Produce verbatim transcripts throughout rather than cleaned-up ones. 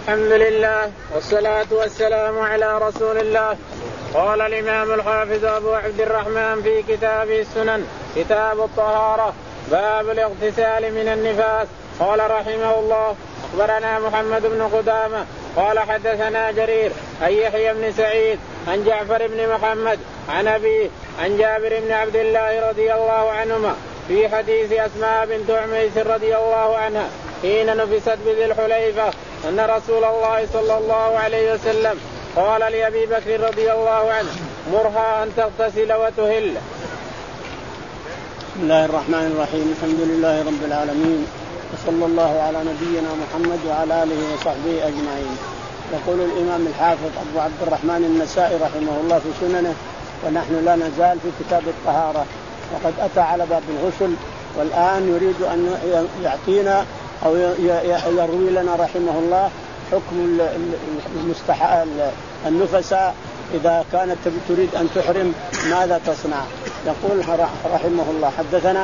الحمد لله والصلاة والسلام على رسول الله. قال الإمام الحافظ أبو عبد الرحمن في كتابه السنن كتاب الطهارة باب الاغتسال من النفاس. قال رحمه الله أخبرنا محمد بن قدامة قال حدثنا جرير عن يحيى بن سعيد عن جعفر بن محمد عن أبيه عن جابر بن عبد الله رضي الله عنهما في حديث أسماء بنت عميس رضي الله عنها حين نفست بذي الحليفة أن رسول الله صلى الله عليه وسلم قال لأبي بكر رضي الله عنه مرها أن تغتسل وتهل. بسم الله الرحمن الرحيم. الحمد لله رب العالمين وصلى الله على نبينا محمد وعلى آله وصحبه أجمعين. يقول الإمام الحافظ أبو عبد الرحمن النسائي رحمه الله في سننه ونحن لا نزال في كتاب الطهارة وقد أتى على باب الغسل والآن يريد أن يعطينا أو يروي لنا رحمه الله حكم المستحى النفساء إذا كانت تريد أن تحرم ماذا تصنع. يقول رحمه الله حدثنا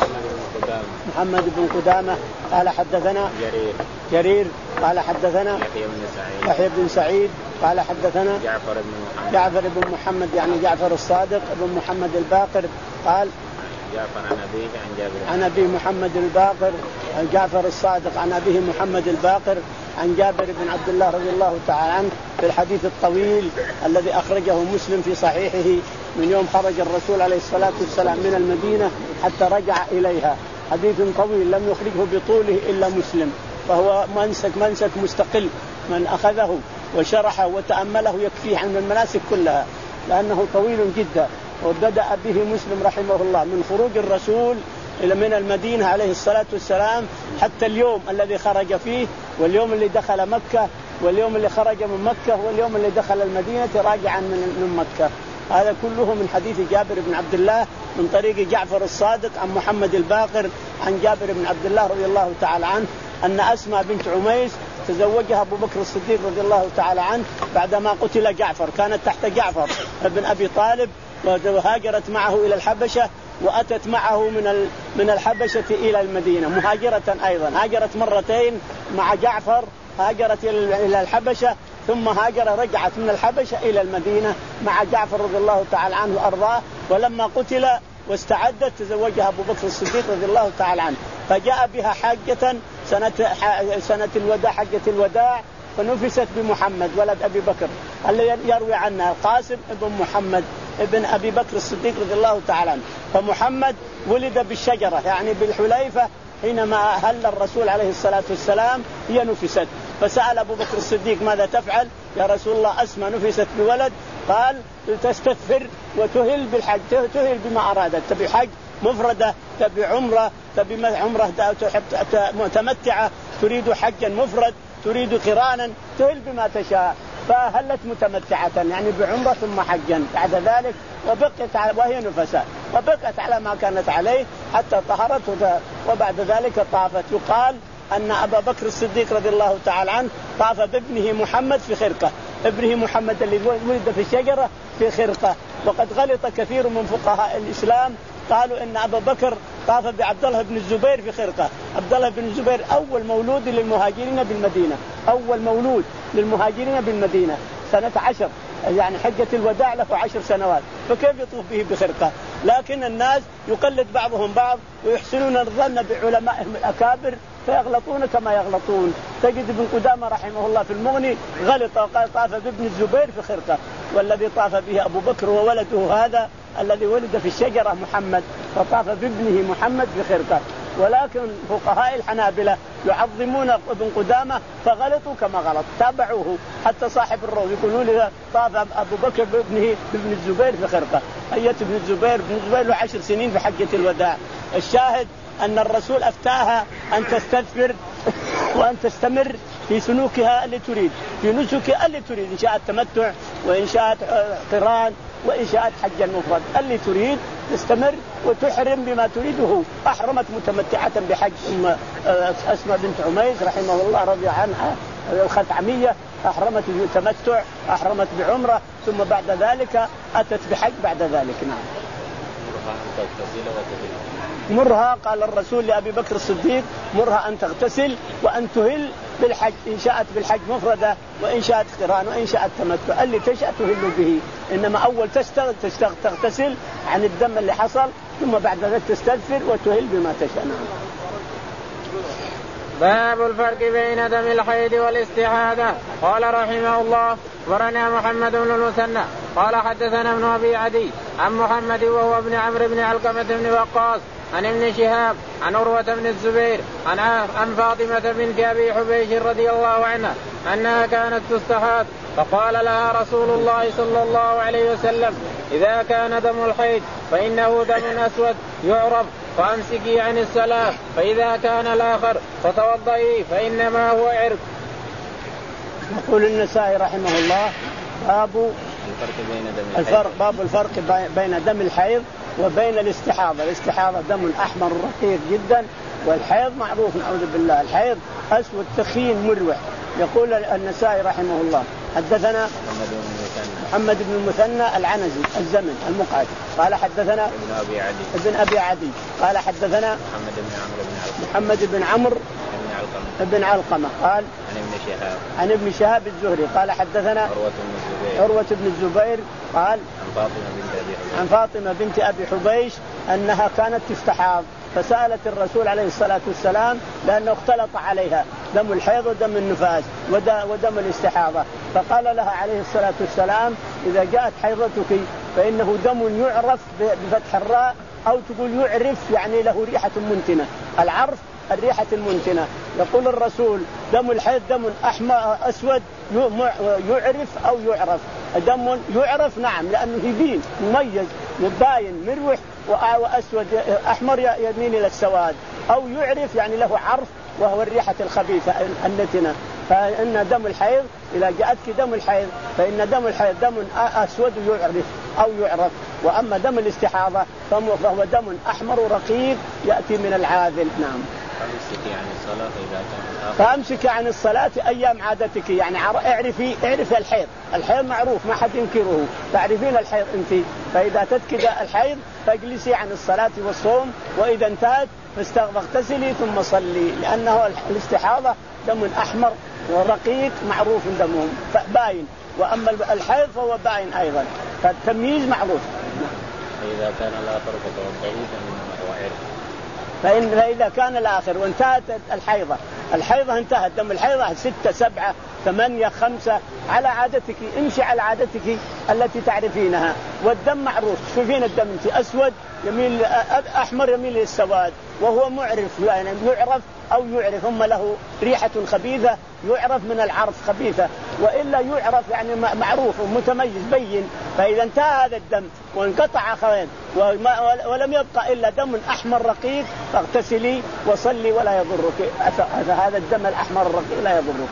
محمد بن قدامة قال حدثنا جرير, جرير قال حدثنا يحيى بن سعيد قال حدثنا جعفر بن محمد, جعفر بن محمد يعني جعفر الصادق بن محمد الباقر قال جعفر عن أبيه عن جابر عن أبي محمد الباقر جعفر الصادق عن أبيه محمد الباقر عن جابر بن عبد الله رضي الله تعالى عنه في الحديث الطويل الذي أخرجه مسلم في صحيحه من يوم خرج الرسول عليه الصلاة والسلام من المدينة حتى رجع إليها. حديث طويل لم يخرجه بطوله إلا مسلم فهو منسك منسك مستقل من أخذه وشرحه وتأمله يكفيه عن المناسك كلها لأنه طويل جدا. وبدأ به مسلم رحمه الله من خروج الرسول إلى من المدينة عليه الصلاة والسلام حتى اليوم الذي خرج فيه واليوم اللي دخل مكة واليوم اللي خرج من مكة واليوم اللي دخل المدينة راجعا من مكة. هذا كله من حديث جابر بن عبد الله من طريق جعفر الصادق عن محمد الباقر عن جابر بن عبد الله رضي الله تعالى عنه أن أسماء بنت عميس تزوجها أبو بكر الصديق رضي الله تعالى عنه بعدما قتل جعفر. كانت تحت جعفر بن أبي طالب وهاجرت معه إلى الحبشة وأتت معه من من الحبشة إلى المدينة مهاجرة أيضا. هاجرت مرتين مع جعفر هاجرت إلى الحبشة ثم هاجر رجعت من الحبشة إلى المدينة مع جعفر رضي الله تعالى عنه وأرضاه. ولما قتل واستعدت تزوجها أبو بكر الصديق رضي الله تعالى عنه فجاء بها حاجة سنة سنة الوداع حجة الوداع فنفست بمحمد ولد أبي بكر الذي يروي عنها القاسم ابن محمد ابن أبي بكر الصديق رضي الله تعالى عنه. فمحمد ولد بالشجرة يعني بالحليفة حينما هل الرسول عليه الصلاة والسلام هي نفست. فسأل أبو بكر الصديق ماذا تفعل يا رسول الله أسمى نفست بولد قال تستغفر وتهل بالحج تهل بما أرادت تبي حج مفردة تبي عمرة تبي عمرة متمتعة تريد حجا مفرد تريد قرانا تهل بما تشاء. فهلت متمتعة يعني بعمرة ثم حجا بعد ذلك وبقت وهي نفساء وبقت على ما كانت عليه حتى طهرت وبعد ذلك طافت. يقال أن أبا بكر الصديق رضي الله تعالى عنه طاف بابنه محمد في خرقة ابنه محمد اللي ولد في الشجرة في خرقة. وقد غلط كثير من فقهاء الإسلام قالوا إن أبا بكر طاف بعبد الله بن الزبير في خرقة. عبد الله بن الزبير أول مولود للمهاجرين بالمدينة أول مولود للمهاجرين بالمدينة سنة عشر يعني حجة الوداع له عشر سنوات فكيف يطوف به بخرقة. لكن الناس يقلد بعضهم بعض ويحسنون الظن بعلمائهم الأكابر فيغلطون كما يغلطون. تجد ابن قدامة رحمه الله في المغني غلط وقال طاف بابن الزبير في خرقة والذي طاف به أبو بكر وولده هذا الذي ولد في الشجرة محمد فطاف بابنه محمد في خرقة. ولكن فقهاء الحنابلة يعظمون ابن قدامة فغلطوا كما غلط تابعوه حتى صاحب الروض يقولون له طاف أبو بكر بابنه بابن الزبير في خرقة. أية ابن الزبير ابن الزبير له عشر سنين في حجة الوداع. الشاهد أن الرسول أفتاها أن تستغفر وأن تستمر في سلوكها اللي تريد في نسكها اللي تريد إن شاءت تمتع وإن شاءت قران وإن شاءت حجا مفرد اللي تريد تستمر وتحرم بما تريده. أحرمت متمتعة بحج أم أسماء بنت عميس رحمه الله رضي عنها الخثعمية أحرمت بالتمتع أحرمت بعمرة ثم بعد ذلك أتت بحج بعد ذلك. نعم مرها، قال الرسول لأبي بكر الصديق مرها أن تغتسل وأن تهل بالحج، إن شاءت بالحج مفردة وإن شاءت قران وإن شاءت تمتع، اللي تشاء تهل به، إنما أول تستغ تغتسل عن الدم اللي حصل، ثم بعد ذلك تستغفر وتهل بما تشاء. باب الفرق بين دم الحيض والاستحاضة. قال رحمه الله أخبرنا محمد بن المثنى قال حدثنا ابن أبي عدي عن محمد وهو ابن عمرو بن علقمة بن وقاص عن ابن شهاب عن عروة بن الزبير عن عن فاطمة بنت أبي حبيش رضي الله عنها أنها كانت تستحاض، فقال لها رسول الله صلى الله عليه وسلم إذا كان دم الحيض فإنه دم أسود يعرف فأمسكي عن الصلاة، فإذا كان الآخر فتوضئي فإنما هو عرق. يقول النسائي رحمه الله باب الفرق بين دم الفرق باب الفرق بين دم الحيض وبين الاستحاضة. الاستحاضة دم أحمر رقيق جدا، والحيض معروف نعوذ بالله الحيض أسود تخين مروح. يقول النسائي رحمه الله حدثنا محمد بن المثنى العنزي الزمن المقعد قال حدثنا ابن أبي عدي ابن أبي عدي قال حدثنا محمد بن عمرو بن علقمة محمد بن عمرو بن علقمة قال عن ابن شهاب عن ابن شهاب الزهري قال حدثنا عروة بن الزبير عروة بن الزبير قال عن فاطمة بنت أبي حبيش عن فاطمة بنت أبي حبيش أنها كانت تستحاض، فسألت الرسول عليه الصلاة والسلام لأنه اختلط عليها دم الحيض ودم النفاس ودم الاستحاضة، فقال لها عليه الصلاة والسلام إذا جاءت حيضتك فإنه دم يعرف بفتح الراء، أو تقول يعرف يعني له ريحة منتنة، العرف الريحة المنتنة. يقول الرسول دم الحيض دم أحمر أسود يعرف أو يعرف، دم يعرف نعم لأنه يبين مميز مباين مروح، وأسود أحمر يميل إلى السواد، أو يعرف يعني له عرف وهو الريحة الخبيثة النتنة. فإن دم الحيض إذا جاءتك دم الحيض فإن دم الحيض دم أسود يعرف أو يعرف، وأما دم الاستحاضة فهو دم أحمر رقيق يأتي من العاذل. نعم. فأمسك عن الصلاة إذا كان فأمسك عن الصلاة أيام عادتك، يعني اعرفي اعرفي الحيض، الحيض معروف ما حد ينكره، تعرفين الحيض أنت، فإذا تتكد الحيض فاجلسي عن الصلاة والصوم، وإذا انتهت فاغتسلي ثم صلي، لأنه الاستحاضة دم أحمر ورقيق معروف دمهم باين، وأما الحيض فهو باين أيضا، فالتمييز معروف. فإذا كان الآخر فتوضئي فإنما هو عرق. فإن فإذا كان الآخر وانتهت الحيضة، الحيضة انتهت دم الحيضة ستة سبعة ثمانية خمسة على عادتك، امشي على عادتك التي تعرفينها، والدم معروف شوفين الدم انت أسود يميل أحمر يميل للسواد، وهو معرف يعني يعرف أو يعرف، هم له ريحة خبيثة يعرف من العرف خبيثة، وإلا يعرف يعني معروف ومتميز بين. فإذا انتهى هذا الدم وانقطع خير ولم يبقى إلا دم أحمر رقيق فاغتسلي وصلي ولا يضرك، هذا الدم الأحمر الرقيق لا يضرك.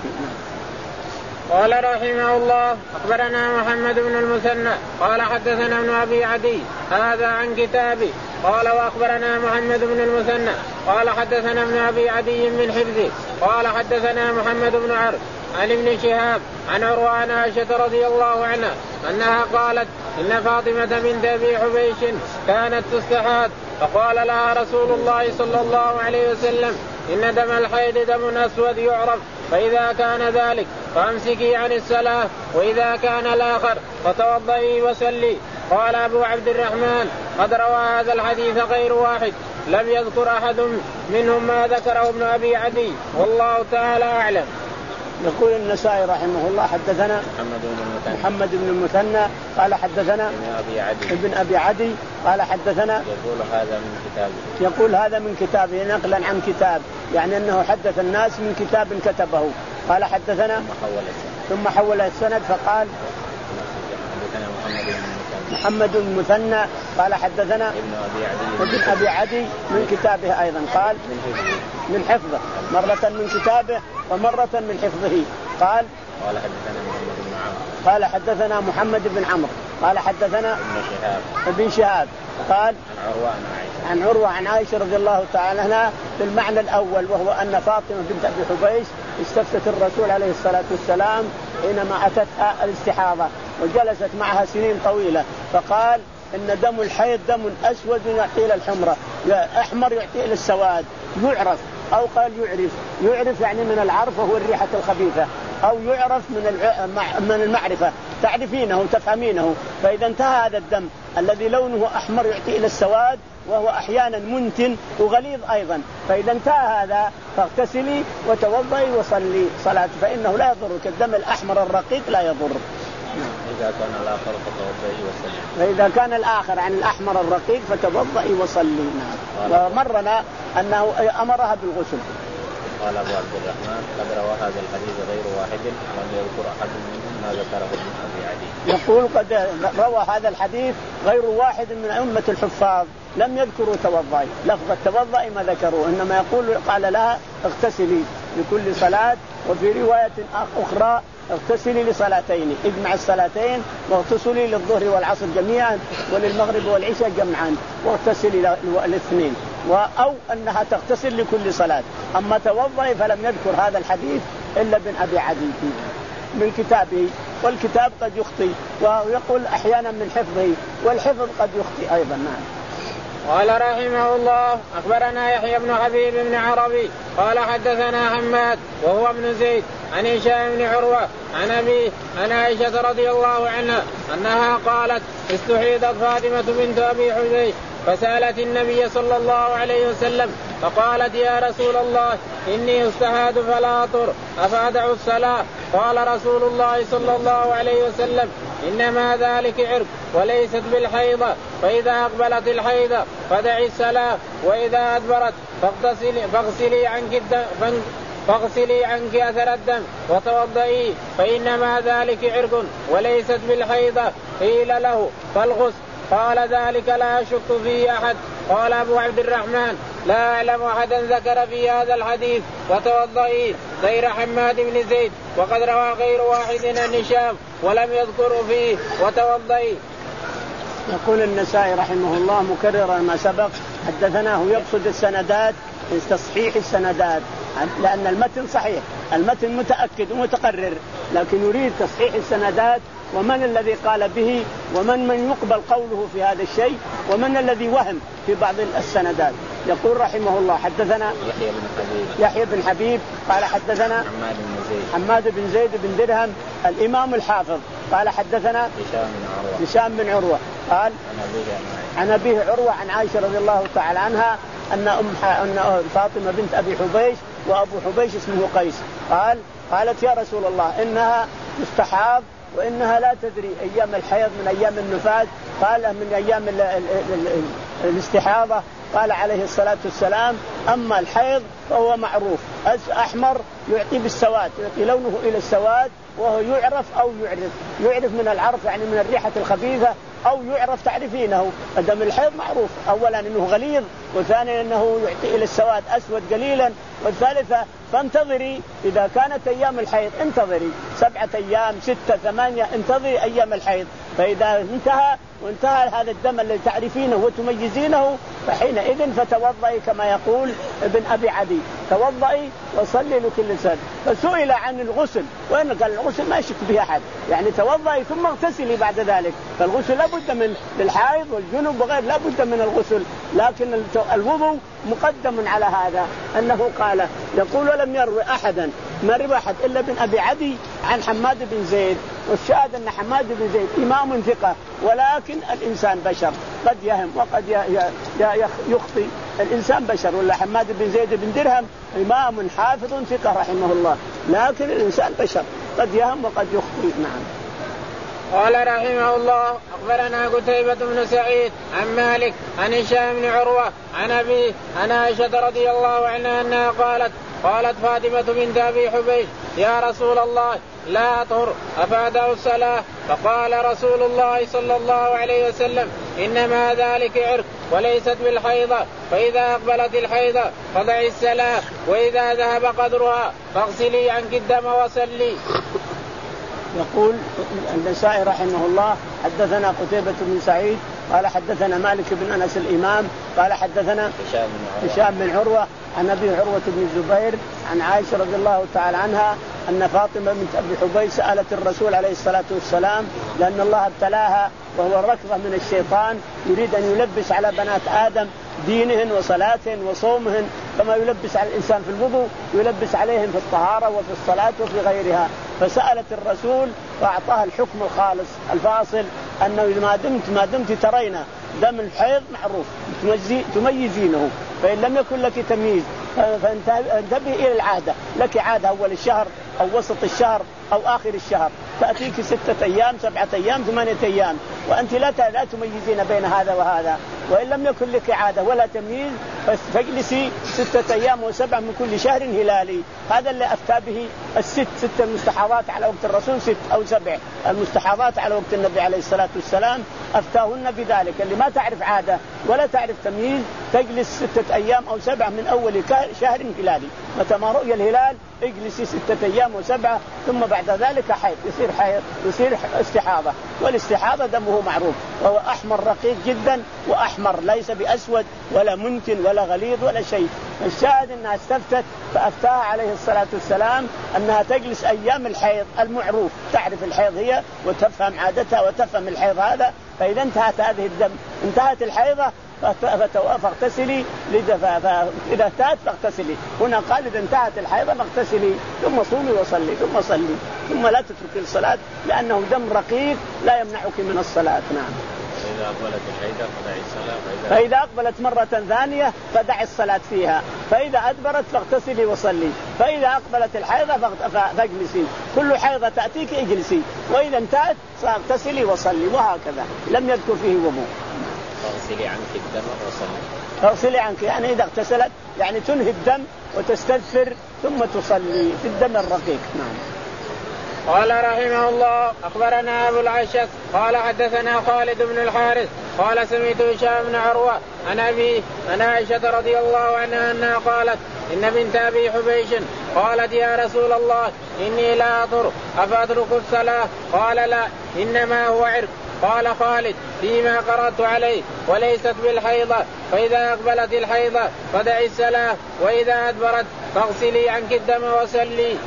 قال رحمه الله أخبرنا محمد بن المثنى قال حدثنا ابن أبي عدي هذا عن كتابي قال وأخبرنا محمد بن المثنى قال حدثنا ابن أبي عدي من حفظه قال حدثنا محمد بن عرب عن ابن شهاب عن عروة عن عائشة رضي الله عنها أنها قالت إن فاطمة بنت أبي حبيش كانت تستحاض، فقال لها رسول الله صلى الله عليه وسلم إن دم الحيض دم أسود يعرف، فإذا كان ذلك فامسكي عن الصلاة، وإذا كان الآخر فتوضئي وصلي. قال أبو عبد الرحمن قد روى هذا الحديث غير واحد لم يذكر أحد منهم ما ذكره ابن أبي عدي والله تعالى أعلم. يقول النسائي رحمه الله حدثنا محمد بن المثنى محمد بن المثنى قال حدثنا ابن أبي عدي ابن أبي عدي قال حدثنا يقول هذا من كتابه يقول هذا من كتابه نقلا عن كتاب، يعني أنه حدث الناس من كتاب كتبه. قال حدثنا ثم حول السند فقال حدثنا محمد بن محمد بن المثنى قال حدثنا ابن أبي عدي ابن أبي عدي من كتابه أيضا، قال من حفظه مرة من كتابه ومرة من حفظه. قال قال حدثنا محمد بن عمرو قال حدثنا محمد بن عمرو قال حدثنا ابن شهاب ابن شهاب قال عن عروة عن عائشة عن عروة عن عائشة رضي الله تعالى عنها بالمعنى الأول، وهو أن فاطمة بنت أبي حبيش استفتت الرسول عليه الصلاة والسلام حينما أتتها الاستحاضة وجلست معها سنين طويلة، فقال إن دم الحيض دم أسود يعطي إلى الحمرة، أحمر يعطي إلى السواد، يعرف أو قال يعرف، يعرف يعني من العرف وهو الريحة الخبيثة، أو يعرف من من المعرفة تعرفينه تفهمينه. فإذا انتهى هذا الدم الذي لونه أحمر يعطي إلى السواد وهو أحيانا منتن وغليظ أيضا، فإذا انتهى هذا فاغتسلي وتوضئي وصلي صلاة، فإنه لا يضرك الدم الأحمر الرقيق لا يضر. إذا كان الآخر فتوضئي وصلي. فإذا كان الآخر عن الأحمر الرقيق فتوضئي وصلي. نعم. ومرنا أنه أمرها بالغسل. قال أبو عبد الرحمن قد روى هذا الحديث غير واحد ولم يذكر أحد منهم ما ذكره ابن أبي عدي. يقول قد روى هذا الحديث غير واحد من أئمة الحفاظ لم يذكروا توضئي، لفظ التوضئي ما ذكروه، إنما يقول قال لها اغتسلي لكل صلاة، وفي رواية أخرى اغتسلي لصلاتين، اجمع الصلاتين واغتسلي للظهر والعصر جميعا وللمغرب والعشاء جمعا واغتسلي الاثنين، أو أنها تغتسل لكل صلاة. أما توضئي فلم يذكر هذا الحديث إلا ابن أبي عدي من كتابه، والكتاب قد يخطي ويقول أحيانا من حفظه، والحفظ قد يخطي أيضا. نعم. قال رحمه الله أخبرنا يحيى بن حبيب بن عربي قال حدثنا حماد وهو ابن زيد عن هشام بن عروة عن أبيه عن عائشة رضي الله عنها أنها قالت استحيضت فاطمة بنت أبي حبيش فسألت النبي صلى الله عليه وسلم فقالت يا رسول الله إني استحاض فلا أطهر أفأدع الصلاة؟ قال رسول الله صلى الله عليه وسلم إنما ذلك عرق وليست بالحيضة، فإذا أقبلت الحيضة فدعي الصلاة، وإذا أدبرت فاغتسلي, فاغسلي عنك الدم فاغسلي عنك أثر الدم وتوضئي، فإنما ذلك عرق وليست بالحيضة. قيل له فالغسل؟ قال ذلك لا يشك فيه أحد. قال أبو عبد الرحمن لا أعلم أحدا ذكر في هذا الحديث وتوضئي غير حماد بن زيد، وقد روى غير واحد عن هشام ولم يذكر فيه وتوضئي. يقول النسائي رحمه الله مكررا ما سبق حدثناه يقصد السندات تصحيح السندات، لأن المتن صحيح، المتن متأكد ومتقرر، لكن يريد تصحيح السندات ومن الذي قال به ومن من يقبل قوله في هذا الشيء ومن الذي وهم في بعض السندات. يقول رحمه الله حدثنا يحيى بن حبيب يحيى بن حبيب قال حدثنا حماد بن زيد حماد بن زيد بن درهم الإمام الحافظ قال حدثنا هشام بن عروة هشام بن عروة قال عن أبيه عروة عن عائشة رضي الله تعالى عنها أن أم أن فاطمة بنت أبي حبيش وأبو حبيش اسمه قيس قال قالت يا رسول الله إنها تستحاض وإنها لا تدري أيام الحيض من أيام النفاس، قال من أيام ال ال ال ال الاستحاضة. قال عليه الصلاة والسلام أما الحيض فهو معروف أحمر يعطي بالسواد، يعطي لونه إلى السواد، وهو يعرف أو يعرف، يعرف من العرف يعني من الريحة الخبيثة، أو يعرف تعرفينه. دم الحيض معروف أولا أنه غليظ، وثانيا أنه يعطي إلى السواد أسود قليلا، والثالثة فانتظري إذا كانت أيام الحيض انتظري سبعة أيام ستة ثمانية انتظري أيام الحيض، فإذا انتهى وانتهى هذا الدم الذي تعرفينه وتميزينه فحينئذ فتوضئي كما يقول ابن أبي عدي، توضئي وصلي لكل سنة. فسئل عن الغسل وإن قال الغسل ما يشك به أحد، يعني توضئي ثم اغتسلي بعد ذلك، فالغسل لابد من للحائض والجنوب وغير لابد من الغسل، لكن الوضوء مقدم على هذا. أنه قال يقول ولم يروي أحدا ما روى أحد إلا ابن أبي عدي عن حماد بن زيد، والشاهد أن حماد بن زيد إمام ثقة، ولكن الإنسان بشر قد يهم وقد يخطي، الإنسان بشر. ولا حماد بن زيد بن درهم إمام حافظ ثقة رحمه الله، لكن الإنسان بشر قد يهم وقد يخطي. نعم. قال رحمه الله أخبرنا قتيبة بن سعيد عن مالك عن هشام بن عروة عن أبيه عن عائشة رضي الله عنها أنها قالت قالت فاطمة بنت أبي حبيش يا رسول الله لا أطهر أفأدع الصلاة؟ فقال رسول الله صلى الله عليه وسلم إنما ذلك عرق وليست بالحيضة، فإذا أقبلت الحيضة فدعي الصلاة، وإذا ذهب قدرها فاغسلي عنك الدم وصلي. يقول النسائي رحمه الله حدثنا قتيبة بن سعيد قال حدثنا مالك بن أنس الإمام قال حدثنا هشام بن عروة عن أبي عروة بن الزبير عن عائشة رضي الله تعالى عنها أن فاطمة بنت أبي حبيش سألت الرسول عليه الصلاة والسلام لأن الله ابتلاها وهو الركضة من الشيطان يريد أن يلبس على بنات آدم دينهن وصلاتهن وصومهن كما يلبس على الإنسان في الوضوء يلبس عليهم في الطهارة وفي الصلاة وفي غيرها. فسألت الرسول فأعطاها الحكم الخالص الفاصل أنه ما دمت ما دمت ترين دم الحيض معروف تميزينه، فإن لم يكن لك تمييز فانتبه إلى العادة، لك عادة أول الشهر أو وسط الشهر أو آخر الشهر تأتيك ستة أيام سبعة أيام ثمانية أيام وأنت لا لا تميزين بين هذا وهذا. وإن لم يكن لك عادة ولا تمييز فاجلسي ستة أيام وسبعة من كل شهر هلالي. هذا اللي أفتى به الست ست المستحاضات على وقت الرسول ست أو سبع المستحاضات على وقت النبي عليه الصلاة والسلام أفتاهن بذلك. اللي ما تعرف عادة ولا تعرف تمييز تجلس ستة أيام أو سبعة من أول شهر هلالي، متى ما رؤي الهلال اجلسي ستة أيام وسبعة ثم بعد ذلك حيض يصير حيض يصير استحاضة. والاستحاضة دمه معروف وهو أحمر رقيق جدا وأحمر ليس بأسود ولا منتن ولا غليظ ولا شيء. الشاهد أنها استفتت فأفتاها عليه الصلاة والسلام أنها تجلس أيام الحيض المعروف، تعرف الحيض هي وتفهم عادتها وتفهم الحيض هذا. فإذا انتهت هذه الدم انتهت الحيضة فاغتسلي إذا انتهت فاغتسلي. هنا قال إذا انتهت الحيضة فاغتسلي ثم صومي وصلي ثم صلي ثم لا تتركي الصلاة لأنه دم رقيق لا يمنعك من الصلاة. نعم. فإذا أقبلت الحيضة فدعي الصلاة فإذا أقبلت مرة ثانية فدعي الصلاة فيها، فإذا أدبرت فاغتسلي وصلي، فإذا أقبلت الحيضة فاجلسي، كل حيضة تأتيك اجلسي، وإذا انتهت فاغتسلي وصلي، وهكذا لم يذكر فيه وضوء. اغسلي عنك الدم وصلي. اغسلي عنك يعني إذا اغتسلت يعني تنهي الدم وتستغفر ثم تصلي في الدم الرقيق. نعم. قال رحمه الله أخبرنا أبو العشس قال حدثنا خالد بن الحارث قال سمعت هشام بن عروة عن أبي عن عائشة رضي الله عنها أنها قالت إن بنت أبي حبيش قالت يا رسول الله إني لا أطر أفأترك الصلاة؟ قال لا إنما هو عرق. قال خالد فيما قرأت عليه وليست بالحيضة، فإذا أقبلت الحيضة فدعي الصلاة وإذا أدبرت فاغسلي عنك الدم وصلي.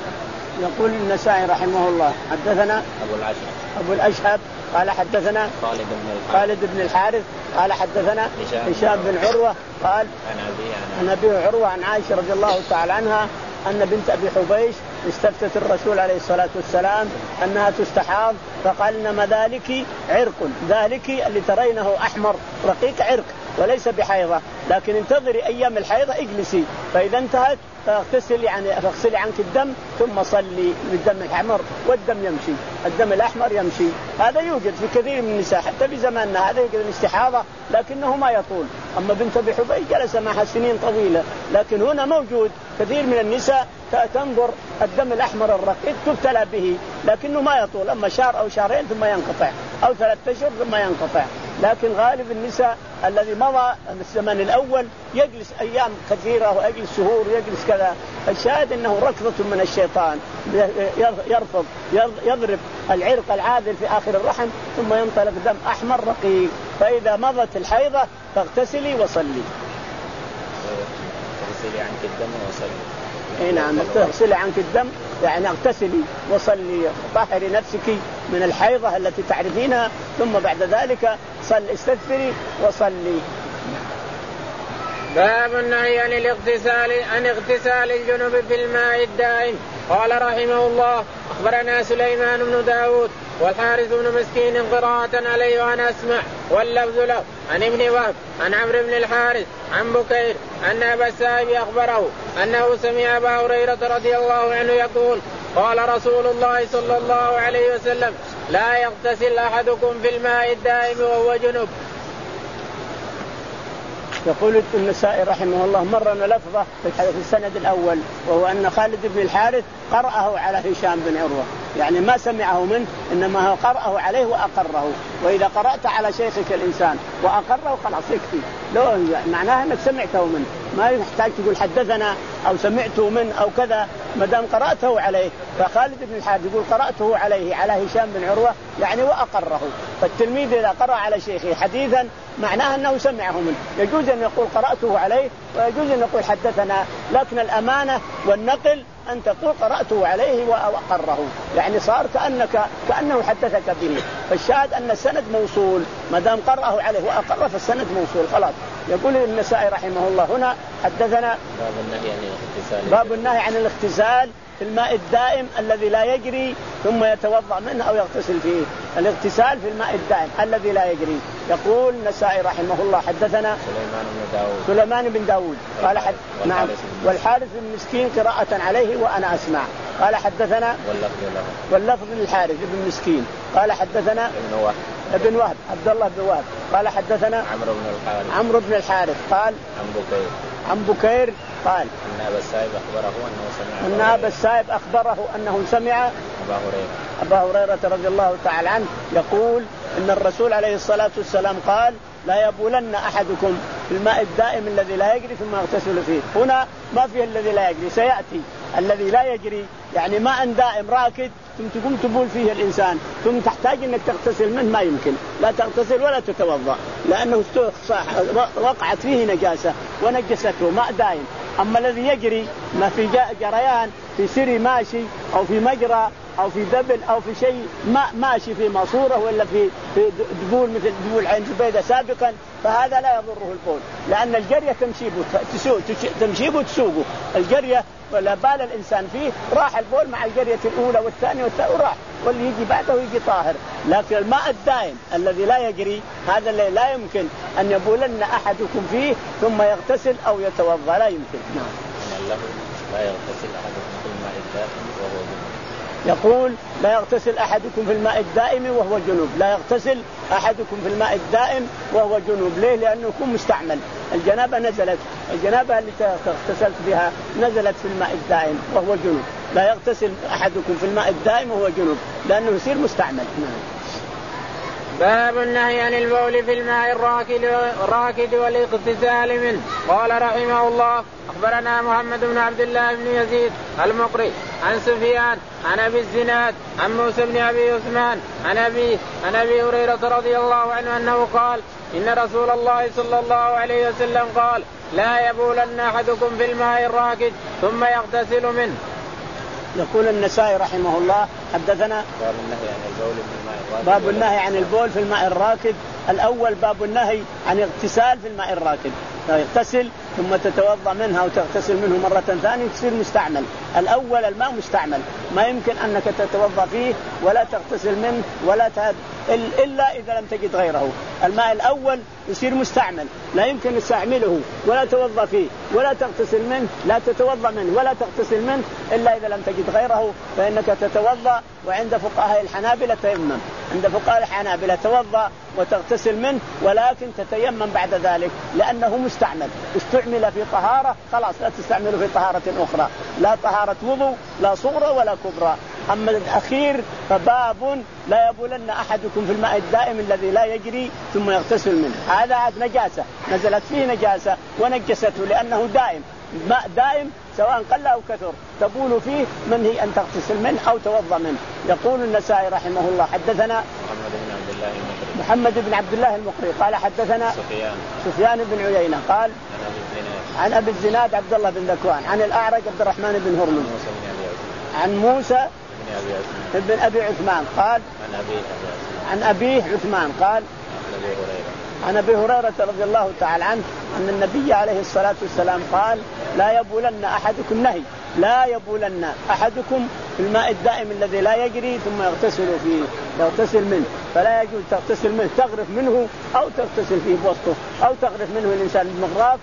يقول النسائي رحمه الله حدثنا أبو الأشهب أبو الأشهب قال حدثنا خالد بن الحارث خالد بن الحارث قال حدثنا هشام بن عروة قال عن أبي عروة عن عائشة رضي الله تعالى عنها أن بنت أبي حبيش استفتت الرسول عليه الصلاة والسلام أنها تستحاض فقال إنما ذلك عرق، ذلك اللي ترينه أحمر رقيق عرق وليس بحيضة، لكن انتظري أيام الحيضة اجلسي، فإذا انتهت فاغتسلي يعني فاغسلي عنك الدم ثم صلي بالدم الأحمر والدم يمشي، الدم الأحمر يمشي. هذا يوجد في كثير من النساء حتى بزماننا، هذا يوجد الاستحاضة لكنه ما يطول. أما بنت أبي حبيش جلس معها سنين طويلة، لكن هنا موجود كثير من النساء تنظر الدم الأحمر الرقيق تبتلى به لكنه ما يطول، أما شهر أو شهرين ثم ينقطع أو ثلاثة أشهر ثم ينقطع. لكن غالب النساء الذي مضى الزمن الأول يجلس أيام كثيرة ويجلس شهور ويجلس كذا. الشاهد أنه ركضة من الشيطان يرفض يضرب العرق العادل في آخر الرحم ثم ينطلق دم أحمر رقيق. فإذا مضت الحيضة فاغتسلي وصلي. اغسلي عنك الدم وصلي. اي نعم اغسلي عنك الدم يعني اغتسلي وصلي، طهري نفسك من الحيضة التي تعرفينها ثم بعد ذلك صل استغفري وصلي. باب النهي عن الاغتسال عن اغتسال الجنوب في الماء الدائم. قال رحمه الله أخبرنا سليمان بن داود والحارث بن مسكين قراءة عليه وأنا أسمع واللفظ له عن ابن وهب عن عمرو بن الحارث عن بكير أن أبا السائب أخبره أنه سمع أبا هريرة رضي الله عنه يقول قال رسول الله صلى الله عليه وسلم لا يغتسل أحدكم في الماء الدائم وهو جنب. يقول النسائي رحمه الله مرنا لفظة في السند الأول وهو أن خالد بن الحارث قرأه على هشام بن عروة، يعني ما سمعه منه إنما هو قرأه عليه وأقره. وإذا قرأت على شيخك الإنسان وأقره خلاص يكفي، لو معناها أنك سمعته منه، ما يحتاج تقول حدثنا أو سمعته منه أو كذا، ما دام قرأته عليه. فخالد بن الحارث يقول قرأته عليه على هشام بن عروة يعني وأقره. فالتلميذ إذا قرأ على شيخه حديثا معناها أنه سمعه منه، يجوز أن يقول قرأته عليه ويجوز أن يقول حدثنا، لكن الأمانة والنقل أن تقول قرأته عليه وأقره، يعني صار كأنك كأنه حدثك به. فالشاهد أن السند موصول، ما دام قرأه عليه وأقره فالسند موصول خلاص. يقول النسائي رحمه الله هنا حدثنا باب النهي عن الاغتسال باب النهي عن الاغتسال في الماء الدائم الذي لا يجري ثم يتوضأ منه أو يغتسل فيه. الاغتسال في الماء الدائم الذي لا يجري. يقول النسائي رحمه الله حدثنا سليمان بن داود سليمان بن داود قال حد نعم والحارث بن مسكين قراءة عليه وأنا أسمع. قال حدثنا واللفظ للحارث بن مسكين قال حدثنا ابن وهب ابن وهب عبد الله بن وهب قال حدثنا عمرو بن الحارث عمرو بن الحارث قال عن بكير عن بكير قال أن أبا السائب أخبره أنه سمع أن أبا السائب أخبره أنه سمع أبا هريرة أبا هريرة رضي الله تعالى عنه يقول إن الرسول عليه الصلاة والسلام قال لا يبولن أحدكم في الماء الدائم الذي لا يجري ثم يغتسل فيه. هنا ما فيه الذي لا يجري، سيأتي الذي لا يجري يعني ماء دائم راكد ثم تقوم تبول فيه الإنسان ثم تحتاج أنك تغتسل منه، ما يمكن لا تغتسل ولا تتوضأ لأنه وقعت فيه نجاسة ونجسته ماء دائم. أما الذي يجري ما في جريان في سري ماشي أو في مجرى أو في دبل أو في شيء ما ماشي في ماسورة ولا في في دبول مثل دبول عين زبيدة سابقا، فهذا لا يضره البول لأن الجرية تمشيبه تسوق تمشيبه تسوقه الجرية ولا بال الإنسان فيه، راح البول مع الجرية الأولى والثانية والثالثة وراح، واللي يجي بعده يجي طاهر. لكن الماء الدائم الذي لا يجري هذا اللي لا يمكن أن يبولن أحدكم فيه ثم يغتسل أو يتوضأ، لا يمكن. نعم. لا يغتسل أحدكم في الماء الدائم وهو جنوب. يقول لا يغتسل أحدكم في الماء الدائم وهو جنوب، لا يغتسل أحدكم في الماء الدائم وهو جنوب. ليه؟ لأنه يكون مستعمل. الجنابة نزلت الجنابة اللي اغتسلت بها نزلت في الماء الدائم وهو جنوب. لا يغتسل أحدكم في الماء الدائم وهو جنوب لأنه يصير مستعمل. باب النهي عن البول في الماء الراكد والاغتسال منه. قال رحمه الله أخبرنا محمد بن عبد الله بن يزيد المقري عن سفيان عن أبي الزناد عن موسى بن أبي عثمان عن أبي عن أبي هريرة رضي الله عنه أنه قال إن رسول الله صلى الله عليه وسلم قال لا يبولن أحدكم في الماء الراكد ثم يغتسل منه. يقول النسائي رحمه الله حدثنا باب النهي عن البول في الماء الراكد باب النهي عن البول في الماء الراكد. الأول باب النهي عن اغتسال في الماء الراكد، تغتسل ثم تتوضأ منها وتغتسل منه مرة ثانية تصير مستعمل. الأول الماء مستعمل ما يمكن أنك تتوضأ فيه ولا تغتسل منه ولا تهد إلا إذا لم تجد غيره. الماء الأول يصير مستعمل لا يمكن تستعمله ولا توضأ فيه ولا تغتسل منه لا تتوضأ منه ولا تغتسل منه إلا إذا لم تجد غيره، فإنك تتوضأ. وعند فقهاء الحنابلة تيمم، عند فقهاء الحنابلة توضأ وتغتسل منه ولكن تتيمم بعد ذلك لأنه مستعمل، استعمل في طهارة خلاص لا تستعمله في طهارة أخرى، لا طهارة وضوء لا صغرى ولا كبرى. أما الأخير فباب لا يبولن أحدكم في الماء الدائم الذي لا يجري ثم يغتسل منه. هذا عاد نجاسة نزلت فيه نجاسة ونجسته لأنه دائم، ماء دائم سواء قل أو كثر تبول فيه منهي أن تغتسل منه أو توضأ منه. يقول النسائي رحمه الله حدثنا محمد بن عبد الله المقري محمد بن عبد الله المقري قال حدثنا سفيان سفيان بن عيينة قال عن أبي الزناد عبد الله بن ذكوان عن الأعرج عبد الرحمن بن هرمز عن موسى بن أبي عثمان قال عن أبيه عثمان قال عن أبي هريرة رضي الله تعالى عنه أن النبي عليه الصلاة والسلام قال لا يبولن أحدكم نهي لا يبولن أحدكم في الماء الدائم الذي لا يجري ثم يغتسل فيه يغتسل منه، فلا يجوز تغتسل منه تغرف منه أو تغتسل فيه بوسطه أو تغرف منه الإنسان بمغراف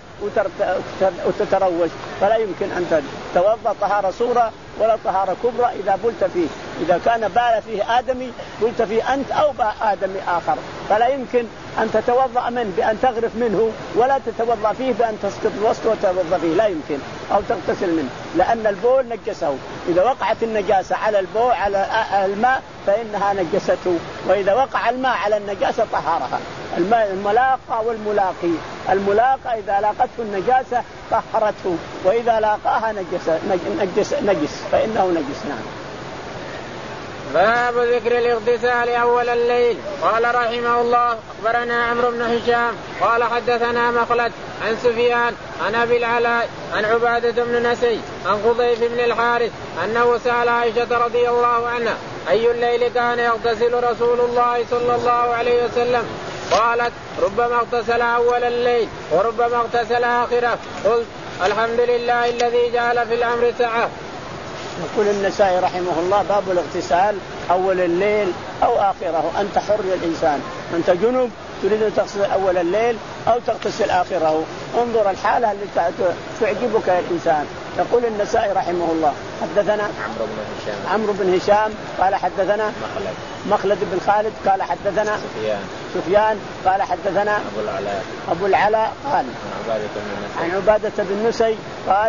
وتتروج، فلا يمكن أن تتوضأ طهارة صغرى ولا طهارة كبرى إذا بلت فيه. إذا كان بال فيه آدمي بلت فيه أنت أو آدمي آخر فلا يمكن أن تتوضأ منه بأن تغرف منه ولا تتوضأ فيه بأن تسقط الوسط وتتوضأ فيه، لا يمكن، أو تغتسل منه لأن البول نجسه. إذا وقعت النجاسة على البول على الماء فإنها نجسته، وإذا وقع الماء على النجاسة طهرها. الماء الملاقى والملاقي، الملاقى إذا لاقته النجاسة طهرته وإذا لاقاها نجس نجس, نجس فإنه نجس. نعم. باب ذكر الاغتسال أول الليل. قال رحمه الله أخبرنا عمرو بن هشام قال حدثنا مخلد عن سفيان عن أبي العلاء عن عبادة بن نسي عن خضيف بن الحارث أنه سأل عائشة رضي الله عنها أي الليل كان يغتسل رسول الله صلى الله عليه وسلم؟ قالت ربما اغتسل أول الليل وربما اغتسل آخره. قلت الحمد لله الذي جعل في الأمر سعة. يقول النسائي رحمه الله باب الاغتسال أول الليل أو آخره. أنت حر يا الإنسان، أنت جنب تريد أن تغتسل أول الليل أو تغتسل آخره، انظر الحالة اللي تعجبك يا الإنسان. يقول النسائي رحمه الله حدثنا عمرو بن هشام عمرو بن هشام قال حدثنا مخلد مخلد بن خالد قال حدثنا سفيان سفيان قال حدثنا أبو العلاء أبو العلاء قال عن عبادة بن نسي قال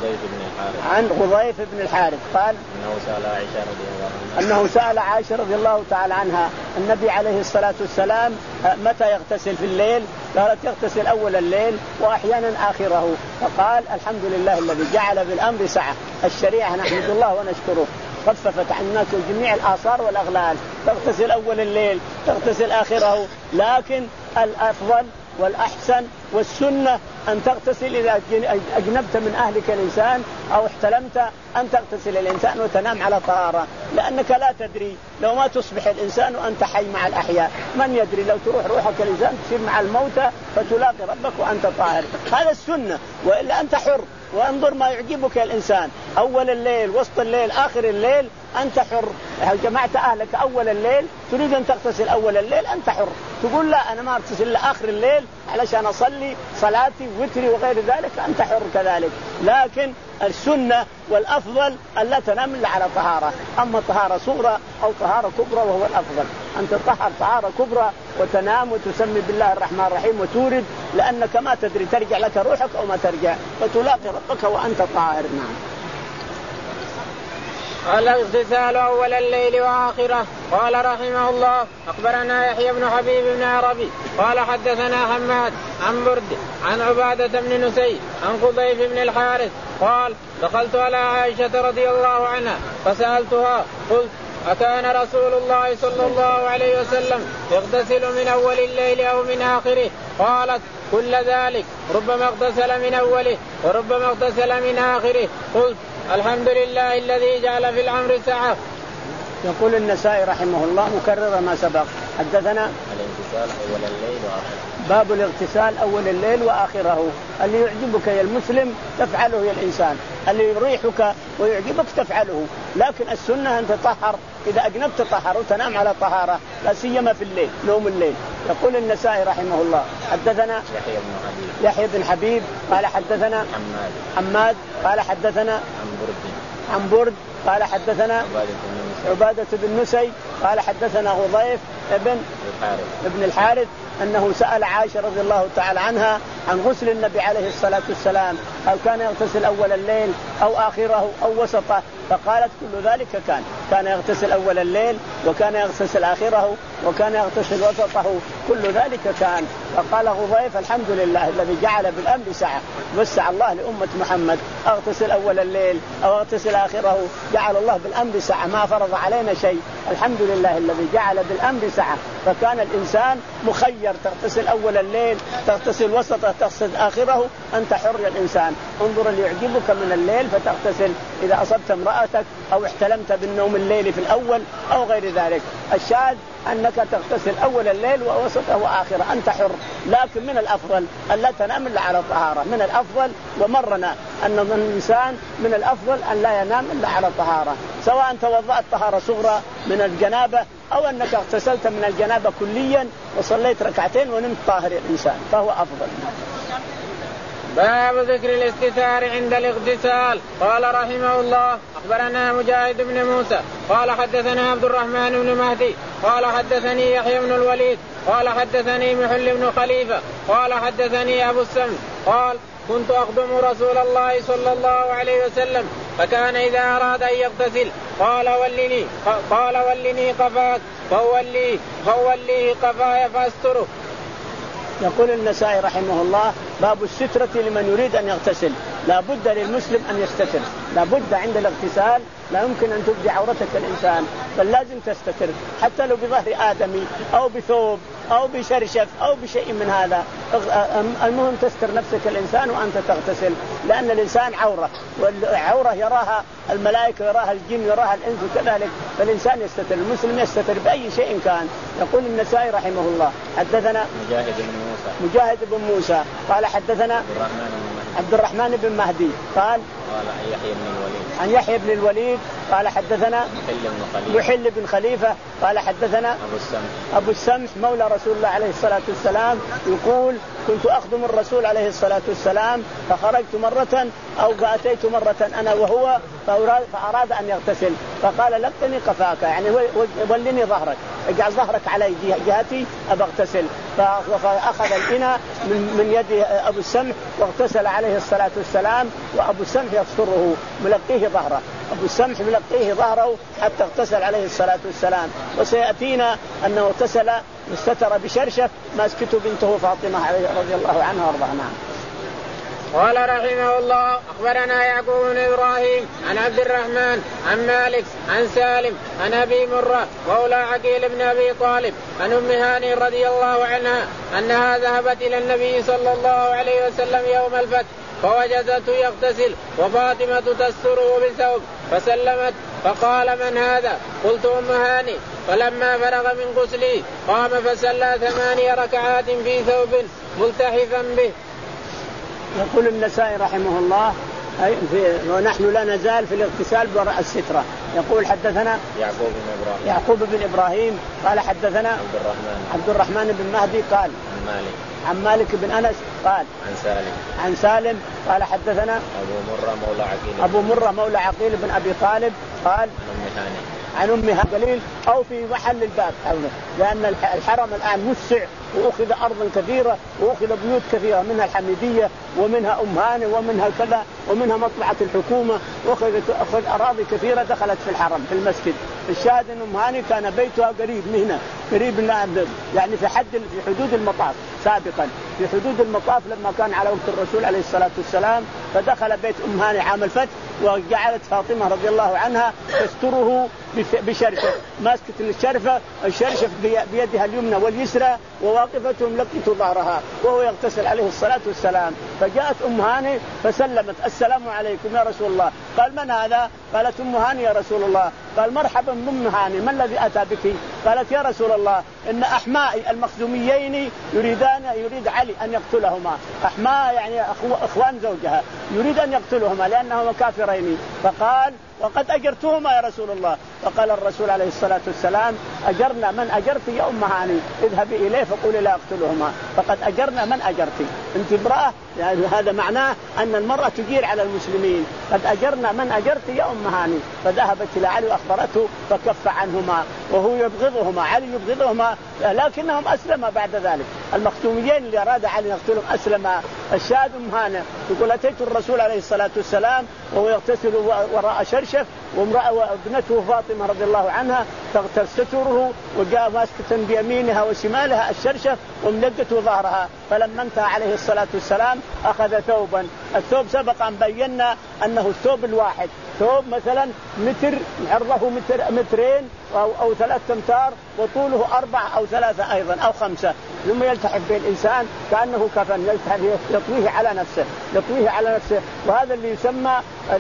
عن غضيف بن الحارث قال أنه سأل عائشة رضي الله عنها أنه سأل عائشة رضي الله تعالى عنها النبي عليه الصلاة والسلام متى يغتسل في الليل؟ قالت يغتسل أول الليل وأحيانا آخره. فقال الحمد لله الذي جعل بالأمر سعة. الشريعة نحمد الله ونشكره، خففت عن الناس جميع الآثار والأغلال، تغتسل أول الليل تغتسل آخره، لكن الأفضل والأحسن والسنة أن تغتسل إذا أجنبت من أهلك الإنسان أو احتلمت أن تغتسل الإنسان وتنام على طهارة، لأنك لا تدري لو ما تصبح الإنسان وأنت حي مع الأحياء، من يدري لو تروح روحك الإنسان تصير مع الموتى فتلاقي ربك وأنت طاهر. هذا السنة، وإلا أنت حر. وانظر ما يعجبك يا الإنسان أول الليل وسط الليل آخر الليل أنت حر. جمعت أهلك أول الليل تريد أن تغتسل أول الليل أنت حر، تقول لا أنا ما أغتسل لآخر الليل علشان أصلي صلاتي وتري وغير ذلك أنت حر كذلك. لكن السنة والأفضل أن لا تنام إلا على طهارة، أما طهارة صغرى أو طهارة كبرى وهو الأفضل أن تطهر طهارة كبرى وتنام وتسمي بالله الرحمن الرحيم وتورد، لأنك ما تدري ترجع لك روحك أو ما ترجع فتلاقي ربك وأنت طاهر. نعم. الاغتسال أول الليل وآخره. قال رحمه الله أخبرنا يحيى بن حبيب بن عربي قال حدثنا حماد عن برد عن عبادة بن نسي عن خضيف بن الحارث قال دخلت على عائشة رضي الله عنها فسألتها قلت أكان رسول الله صلى الله عليه وسلم يغتسل من أول الليل أو من آخره؟ قالت كل ذلك، ربما اغتسل من أوله وربما اغتسل من آخره. قلت الحمد لله الذي جعل في الأمر سعة. يقول النسائي رحمه الله مكرر ما سبق حدثنا الاغتسال أول الليل وآخره. باب الاغتسال أول الليل وآخره. اللي يعجبك يا المسلم تفعله يا الإنسان، اللي يريحك ويعجبك تفعله، لكن السنة أن تطهر إذا أجنبت طهر وتنام على طهارة، لا سيما في الليل نوم الليل. يقول النسائي رحمه الله حدثنا يحيى بن حبيب يحيى بن حبيب قال حدثنا حماد حماد قال حدثنا عن برد عن برد قال حدثنا عبادة بن نسي قال حدثنا غضيف ابن ابن الحارث أنه سأل عائشة رضي الله تعالى عنها عن غسل النبي عليه الصلاة والسلام، هل كان يغتسل أول الليل أو آخره أو وسطه؟ فقالت كل ذلك كان كان يغتسل أول الليل وكان يغتسل آخره وكان يغتسل وسطه، كل ذلك كان. فقال غضيف الحمد لله الذي جعل بالأمر سعة، وسع الله لأمة محمد، أغتسل أول الليل أو أغتسل آخره، جعل الله بالأمر سعة، ما فرض علينا شيء، الحمد لله الذي جعل بالأمر سعة. فكان الإنسان مخير تغتسل أول الليل تغتسل وسطه تغتسل آخره، أنت حر يا الإنسان. انظر اللي يعجبك من الليل فتغتسل إذا أصبت امرأتك أو احتلمت بالنوم الليلي في الأول أو غير ذلك. الشاذ أنك تغتسل أول الليل ووسطه وآخره، أنت حر، لكن من الأفضل أن لا تنام إلا على طهارة، من الأفضل ومرنا أن الإنسان من الأفضل أن لا ينام إلا على طهارة، سواء توضأت طهارة صغرى من الجنابة أو أنك اغتسلت من الجنابة كليا وصليت ركعتين ونمت طاهر الإنسان، فهو أفضل. باب ذكر الاستتار عند الاغتسال. قال رحمه الله أخبرنا مجاهد بن موسى قال حدثنا عبد الرحمن بن مهدي قال حدثني يحيى بن الوليد قال حدثني محل بن خليفة قال حدثني أبو السمت قال كنت أخدم رسول الله صلى الله عليه وسلم فكان إذا أراد أن يغتسل قال ولني قال ولني قفاك فوليه فوليه قفاي فأستره. يقول النسائي رحمه الله باب السترة لمن يريد أن يغتسل. لا بد للمسلم أن يستتر، لا بد عند الاغتسال لا يمكن أن تبدي عورتك الإنسان، بل لازم تستتر حتى لو بظهر آدمي أو بثوب أو بشرشف أو بشيء من هذا. المهم تستر نفسك الإنسان وأنت تغتسل، لأن الإنسان عورة، والعورة يراها الملائكة يراها الجن يراها الإنس وكذلك، فالإنسان يستتر، المسلم يستتر بأي شيء كان. يقول النسائي رحمه الله حدثنا مجاهد بن موسى مجاهد بن موسى قال حدثنا عبد الرحمن بن مهدي قال قال عن يحيى بن الوليد عن يحيى بن الوليد قال حدثنا محل بن خليفة قال حدثنا أبو السمح أبو السمح مولى رسول الله عليه الصلاة والسلام يقول كنت أخدم الرسول عليه الصلاة والسلام فخرجت مرة أو فأتيت مرة أنا وهو فأراد أن يغتسل فقال لقني قفاك، يعني ولني ظهرك، اجعل ظهرك على جهتي أبغتسل، فأخذ الإناء من يد أبو السمح واغتسل عليه الصلاة والسلام، وأبو السمح يستره ملقيه ظهره، أبو السمح ملقيه ظهره حتى اغتسل عليه الصلاة والسلام. وسيأتينا أنه اغتسل استتر بشرشف ماسكته بنته فاطمة رضي الله عنها وارضاها. قال رحمه الله أخبرنا يعقوب بن إبراهيم عن عبد الرحمن عن مالك عن سالم عن أبي مرة مولى عقيل بن أبي طالب عن أم هاني رضي الله عنها أنها ذهبت إلى النبي صلى الله عليه وسلم يوم الفتح فوجدته يغتسل وفاطمة تستره بثوب فسلمت فقال من هذا؟ قلت أم هاني. فلما فرغ من غسله قام فصلى ثماني ركعات في ثوب ملتحفا به. يقول النسائي رحمه الله ونحن لا نزال في الاغتسال وراء السترة. يقول حدثنا يعقوب بن إبراهيم يعقوب بن إبراهيم قال حدثنا عبد الرحمن عبد الرحمن بن مهدي قال عن مالك عن مالك بن أنس قال عن سالم عن سالم قال حدثنا أبو مرة مولى عقيل أبو مرة مولى عقيل بن أبي طالب قال عن أمها قليل أو في محل الباب حوله، لأن الحرم الآن وسع وأخذ أرض كثيرة وأخذ بيوت كثيرة، منها الحميدية ومنها أم هاني ومنها كذا ومنها مطلعة الحكومة، وأخذت أخذ أراضي كثيرة دخلت في الحرم في المسجد. الشاهد أن أم هاني كان بيتها قريب منها قريب يعني في حد في حدود المطاف سابقا، في حدود المطاف لما كان على وقت الرسول عليه الصلاة والسلام، فدخل بيت أم هاني عام الفتح وجعلت فاطمة رضي الله عنها تستره بشرشف ماسكة الشرفة الشرشف بيدها اليمنى واليسرى وواقفة ملقية ظهرها وهو يغتسل عليه الصلاة والسلام. فجاءت أم هاني فسلمت السلام عليكم يا رسول الله. قال من هذا؟ قالت أم هاني يا رسول الله. قال مرحبا بأم هاني، ما الذي أتى بك؟ قالت يا رسول الله إن أحمائي المخزوميين يريدان يريد علي أن يقتلهما، أحماء يعني أخوان زوجها يريد أن يقتلهما لأنهما كافرين. فقال وقد أجرتهما يا رسول الله. فقال الرسول عليه الصلاة والسلام أجرنا من أجرت يا أم هاني، اذهبي إليه فقولي لا أقتلهما، فقد أجرنا من أجرت. أنت امرأة يعني هذا معناه أن المرأة تجير على المسلمين، قد أجرنا من أجرت يا أم هاني. فذهبت إلى علي وأخبرته فكف عنهما وهو يبغضهما، علي يبغضهما لكنهم أسلم بعد ذلك. المخزوميين اللي أراد علي يقتلهم أسلم. الشاهد أم هاني يقول أتيت الرسول عليه الصلاة والسلام وهو يغتسل وراء شرشف وامرأة وابنته فاطمة رضي الله عنها تستره وجاء ماسكة بيمينها وشمالها الشرشف وملقته ظهرها. فلما انتهى عليه الصلاة والسلام أخذ ثوبا، الثوب سبق أن بينا أنه الثوب الواحد ثوب مثلا متر عرضه متر مترين أو, أو ثلاثة أمتار وطوله أربعة أو ثلاثة أيضا أو خمسة، ثم يلتحف به الإنسان كأنه كفن يلتحف يطويه على نفسه يطويه على نفسه وهذا اللي يسمى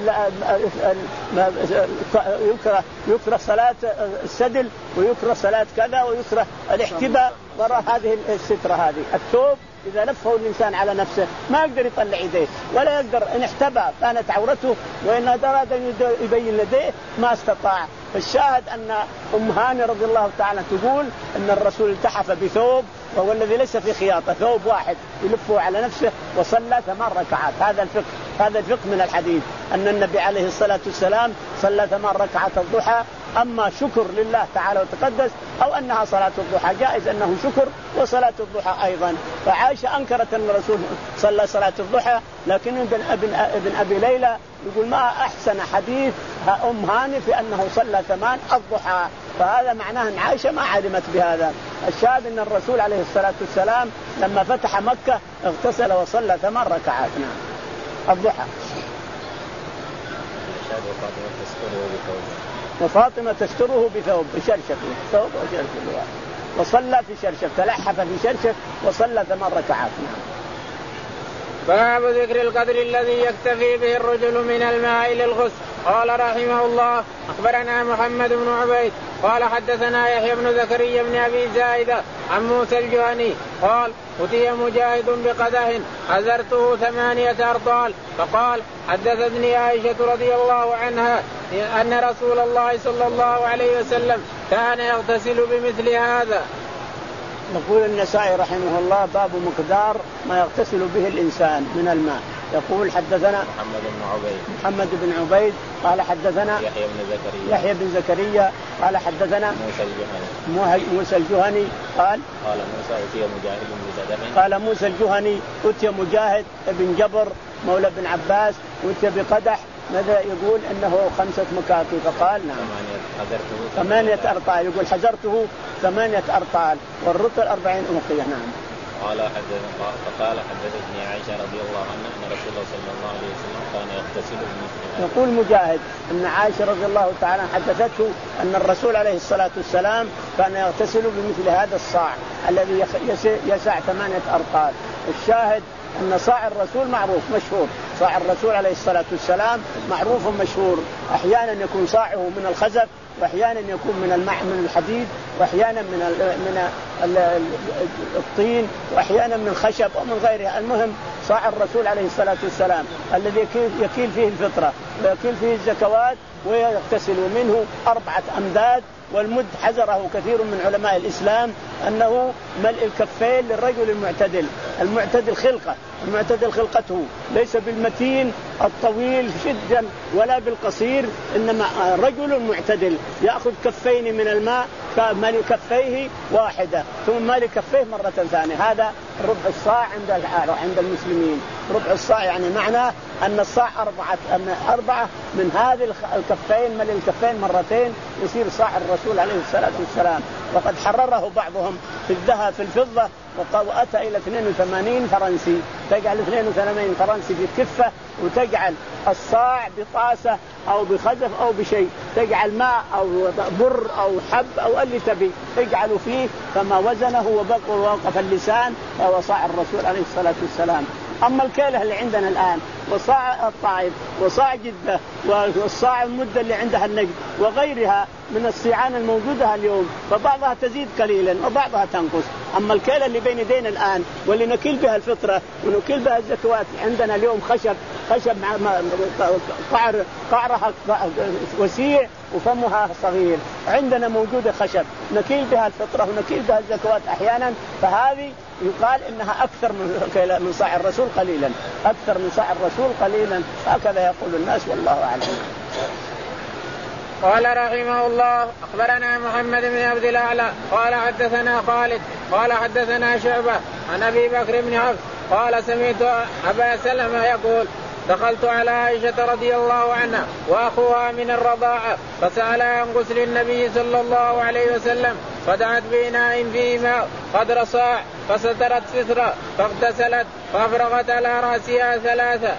يكره يكره صلاة السدل ويكره صلاة كذا ويكره الاحتباء وراء هذه السترة. هذه الثوب إذا لفه الإنسان على نفسه ما يقدر يطلع يديه ولا يقدر، إن احتبى كانت عورته وإن أراد أن يبين يديه ما استطاع. الشاهد أن أم هاني رضي الله تعالى تقول أن الرسول التحف بثوب وهو الذي ليس في خياطة، ثوب واحد يلفه على نفسه وصلى ثمان ركعات. هذا الفقه هذا الفقه من الحديث أن النبي عليه الصلاة والسلام صلى ثمان ركعات الضحى. أما شكر لله تعالى وتقدس أو أنها صلاة الضحى جائز أنه شكر وصلاة الضحى أيضا. فعائشة أنكرت أن الرسول صلى صلاة الضحى، لكن ابن, ابن, ابن أبي ليلى يقول ما أحسن حديث أم هاني في أنه صلى ثمان الضحى، فهذا معناه أن عائشة ما علمت بهذا. الشاهد أن الرسول عليه الصلاة والسلام لما فتح مكة اغتسل وصلى ثمان ركعات. الضحى. وفاطمة تستره بثوب بشرشف ثوب وشرشف وصلى في شرشف تلحف في شرشف وصلى ثمان ركعات. باب ذكر القدر الذي يكتفي به الرجل من الماء للغسل. قال رحمه الله أخبرنا محمد بن عبيد قال حدثنا يحيى بن زكريا بن أبي زائدة عن موسى الجهني قال أتي مجاهد بقدح حزرته ثمانية أرطال فقال حدثتني عائشة رضي الله عنها أن رسول الله صلى الله عليه وسلم كان يغتسل بمثل هذا. يقول النسائي رحمه الله باب مقدار ما يغتسل به الإنسان من الماء. يقول حدثنا محمد بن عبيد محمد بن عبيد قال حدثنا يحيى بن زكريا يحيى بن زكريا قال حدثنا موسى الجهني موسى الجهني قال قال موسى أتي مجاهد بقدح قال موسى الجهني أتي مجاهد بن جبر مولى بن عباس أتي بقدح ماذا يقول انه خمسة مكاكي فقال نعم ثمانية أرطال يقول حزرته ثمانية أرطال والرطل أربعين أوقية. نعم. قال حدثنا فقال حدثتني عائشة رضي الله عنها أن رسول الله صلى الله عليه وسلم كان يغتسل بمثل. يقول مجاهد أن عائشة رضي الله تعالى حدثته أن الرسول عليه الصلاة والسلام كان يغتسل بمثل هذا الصاع الذي يسع ثمانية أرطال. الشاهد أن صاع الرسول معروف مشهور صاع الرسول عليه الصلاة والسلام معروف مشهور أحيانا يكون صاعه من الخزف وأحيانا يكون من المع من الحديد وأحيانا من من الطين وأحيانا من الخشب ومن غيرها. المهم صاع الرسول عليه الصلاة والسلام الذي يكيل فيه الفطرة ويكيل فيه الزكوات ويغتسل منه أربعة أمداد. والمد حذره كثير من علماء الإسلام أنه ملء الكفين للرجل المعتدل. المعتدل خلقة المعتدل خلقته ليس بالمتين الطويل جدا ولا بالقصير إنما رجل معتدل يأخذ كفين من الماء ملء كفيه واحدة ثم ملء كفيه مرة ثانية. هذا ربع الصاع عند عند المسلمين. ربع الصاع يعني معناه أن الصاع أربعة أربعة من هذه الكفين ملء الكفين مرتين يصير صاع الرسول عليه الصلاة والسلام. وقد حرره بعضهم في الذهب في الفضة وأتى إلى اثنين وثمانين فرنسي. تجعل اثنين وثمانين فرنسي في كفة وتجعل الصاع بطاسة أو بخزف أو بشيء تجعل ماء أو بر أو حب أو اللي تبي تجعل فيه فما وزنه وبقى ووقف اللسان فهو صاع الرسول عليه الصلاة والسلام. أما الكيلة اللي عندنا الآن وصاع الطائف وصاع جدة والصاع المدة اللي عندها النجد وغيرها من الصيعان الموجودة اليوم فبعضها تزيد قليلا وبعضها تنقص. أما الكيلة اللي بين يدينا الآن واللي نكيل بها الفطرة ونكيل بها الزكوات عندنا اليوم خشب خشب مع قعر قعرها وسيع وفمها صغير. عندنا موجودة خشب نكيل بها الفطرة ونكيل بها الزكوات أحيانا فهذه يقال إنها أكثر من من صاع الرسول قليلا أكثر من صاع الرسول قليلا. هكذا يقول الناس والله أعلم. قال رحمه الله أخبرنا محمد بن عبد الأعلى قال حدثنا خالد قال حدثنا شعبة عن أبي بكر بن حفص قال سمعت أبا سلمة يقول دخلت على عائشة رضي الله عنها وأخوها من الرضاعة فسأل عن غسل النبي صلى الله عليه وسلم فدعت بإناء فيه ماء قدر صاع فسترت سترة فاغتسلت فأفرغت على رأسها ثلاثة.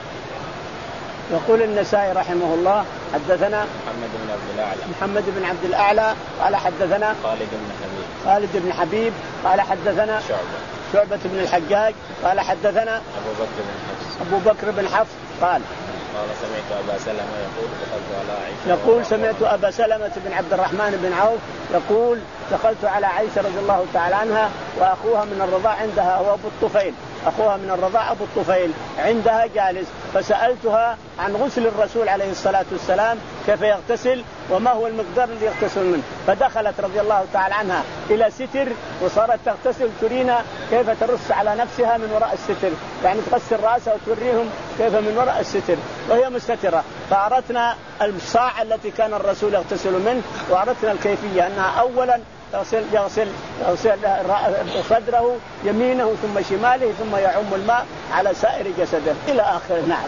يقول النسائي رحمه الله حدثنا محمد بن عبد الأعلى محمد بن عبد الأعلى قال حدثنا خالد بن حبيب خالد بن حبيب قال حدثنا شعبة شعبة بن الحجاج قال حدثنا أبو بكر بن حفص أبو بكر بن حفص قال قال سمعت أبا سلمة يقول دخلت على عائشة يقول سمعت أبا سلمة بن عبد الرحمن بن عوف يقول دخلت على عائشة رضي الله تعالى عنها وأخوها من الرضاع عندها هو أبو الطفيل أخوها من الرضاع أبو الطفيل عندها جالس فسألتها عن غسل الرسول عليه الصلاة والسلام كيف يغتسل وما هو المقدار اللي يغتسل منه. فدخلت رضي الله تعالى عنها إلى ستر وصارت تغتسل ترينا كيف ترص على نفسها من وراء الستر يعني تغسل رأسها وتوريهم كيف من وراء الستر وهي مستترة. فأردنا الصاع التي كان الرسول يغتسل منه وأردنا الكيفية أنها أولا يغسل, يغسل, يغسل صدره يمينه ثم شماله ثم يعم الماء على سائر جسده إلى آخر. نعم.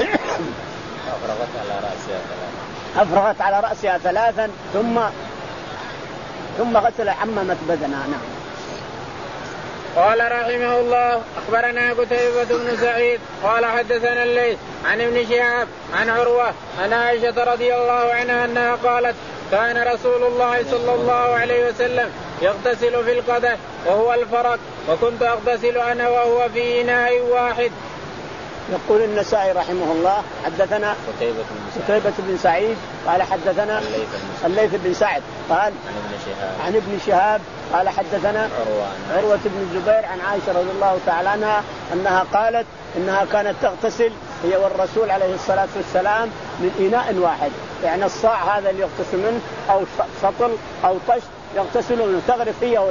أفرغت على رأسها ثلاثا أفرغت على رأسها ثلاثا ثم ثم غسل عممت بدنها. نعم. قال رحمه الله أخبرنا قتيبة بن سعيد قال حدثنا الليث عن ابن شهاب عن عروة عن عائشة رضي الله عنها أنها قالت كان رسول الله صلى الله عليه وسلم يغتسل في القدح وهو الفرق وكنت أغتسل أنا وهو في إناء واحد. يقول النسائي رحمه الله حدثنا قتيبة بن سعيد قال حدثنا الليث بن سعد قال عن ابن شهاب قال حدثنا عروة بن الزبير عن عائشة رضي الله تعالى عنها أنها قالت إنها كانت تغتسل هي والرسول عليه الصلاة والسلام من إناء واحد، يعني الصاع هذا اللي يغتسل منه أو سطل أو طشت يغتسل منه، تغرف هي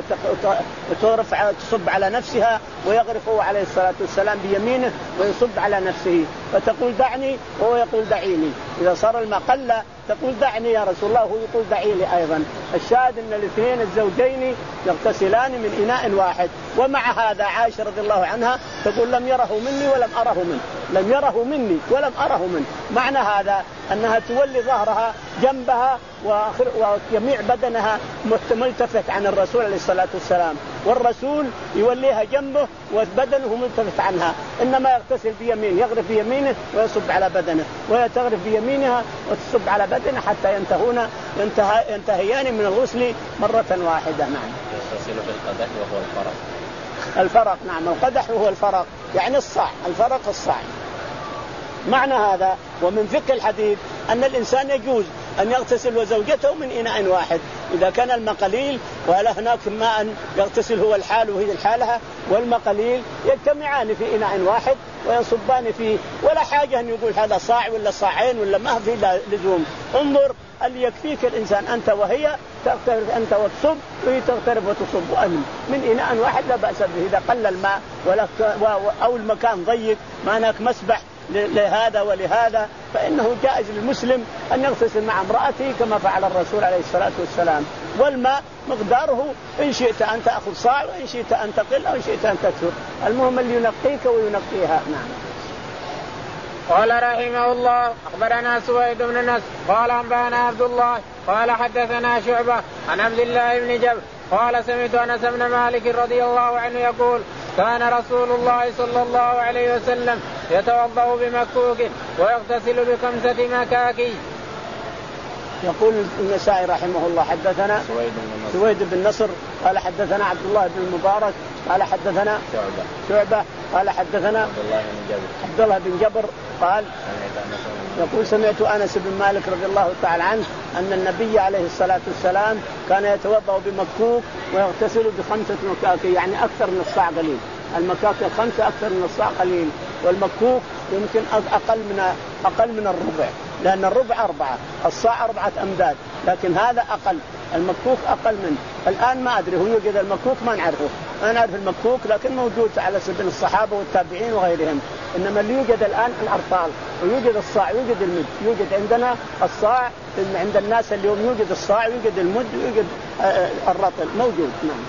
وترفع تصب على نفسها ويغرف هو عليه الصلاة والسلام بيمينه ويصب على نفسه، فتقول دعني وهو يقول دعيني، إذا صار الماء قل تقول دعني يا رسول الله وهو يقول دعي لي أيضا. الشاهد أن الاثنين الزوجين يغتسلان من إناء واحد. ومع هذا عائشة رضي الله عنها تقول لم يره مني ولم أره منه، لم يره مني ولم أره منه، معنى هذا أنها تولي ظهرها جنبها وجميع بدنها ملتفت عن الرسول عليه الصلاة والسلام، والرسول يوليها جنبه وبدنه ملتفت عنها، إنما يغتسل بيمين يغرف بيمينه ويصب على بدنه، وهي تغرف بيمينها وتصب على بدنه حتى ينتهون ينتهي ينتهيان من الغسل مرة واحدة. نعم. يغتسل في القدح وهو الفرق. الفرق نعم، القدح هو الفرق يعني الصاع، الفرق الصاع. معنى هذا ومن فقه الحديث أن الإنسان يجوز أن يغتسل وزوجته من إناء واحد إذا كان الماء قليل ولا هناك ماء يغتسل هو الحال وهي الحالة والماء قليل يجتمعان في إناء واحد ويصبان فيه، ولا حاجة أن يقول هذا صاع ولا صاعين ولا ما في لزوم. انظر اللي يكفيك الإنسان أنت وهي تغترف أنت وتصب وهي تغترف وتصب وأمن من إناء واحد لا بأس به. إذا قل الماء ولا أو المكان ضيق ما هناك مسبح لهذا ولهذا فإنه جائز للمسلم أن يغتسل مع امرأته كما فعل الرسول عليه الصلاة والسلام. والماء مقداره إن شئت أن تأخذ صاع وإن شئت أن تقل أو إن شئت أن تكثر، المهم اللي ينقيك وينقيها. نعم. قال رحمه الله أخبرنا سويد بن نصر قال أنبأنا عبد الله قال حدثنا شعبة عن عبد الله بن جبر قال سمعت أنس بن مالك رضي الله عنه يقول كان رسول الله صلى الله عليه وسلم يتوضأ بمكوك ويغتسل بخمسة مكاكي. يقول النسائي رحمه الله حدثنا سويد بن نصر قال حدثنا عبد الله بن المبارك قال حدثنا شعبة, شعبة قال حدثنا عبد الله بن جبر عبد الله بن جبر قال يقول سمعت أنس بن مالك رضي الله تعالى عنه أن النبي عليه الصلاة والسلام كان يتوضأ بمكوك ويغتسل بخمسة مكاكي، يعني أكثر من الصاع قليل، المكاكي الخمسة أكثر من الصاع قليل، والمكوك يمكن أقل من أقل من الربع، لأن الربع أربعة، الصاع أربعة أمداد، لكن هذا أقل، المكوك أقل منه. الآن ما أدري هو يوجد المكوك ما نعرفه، ما نعرف المكوك لكن موجود على سبيل الصحابة والتابعين وغيرهم، إنما اللي يوجد الآن الأرطال ويوجد الصاع يوجد المد، يوجد عندنا الصاع عند الناس اليوم يوجد الصاع يوجد المد يوجد الرطل موجود. نعم.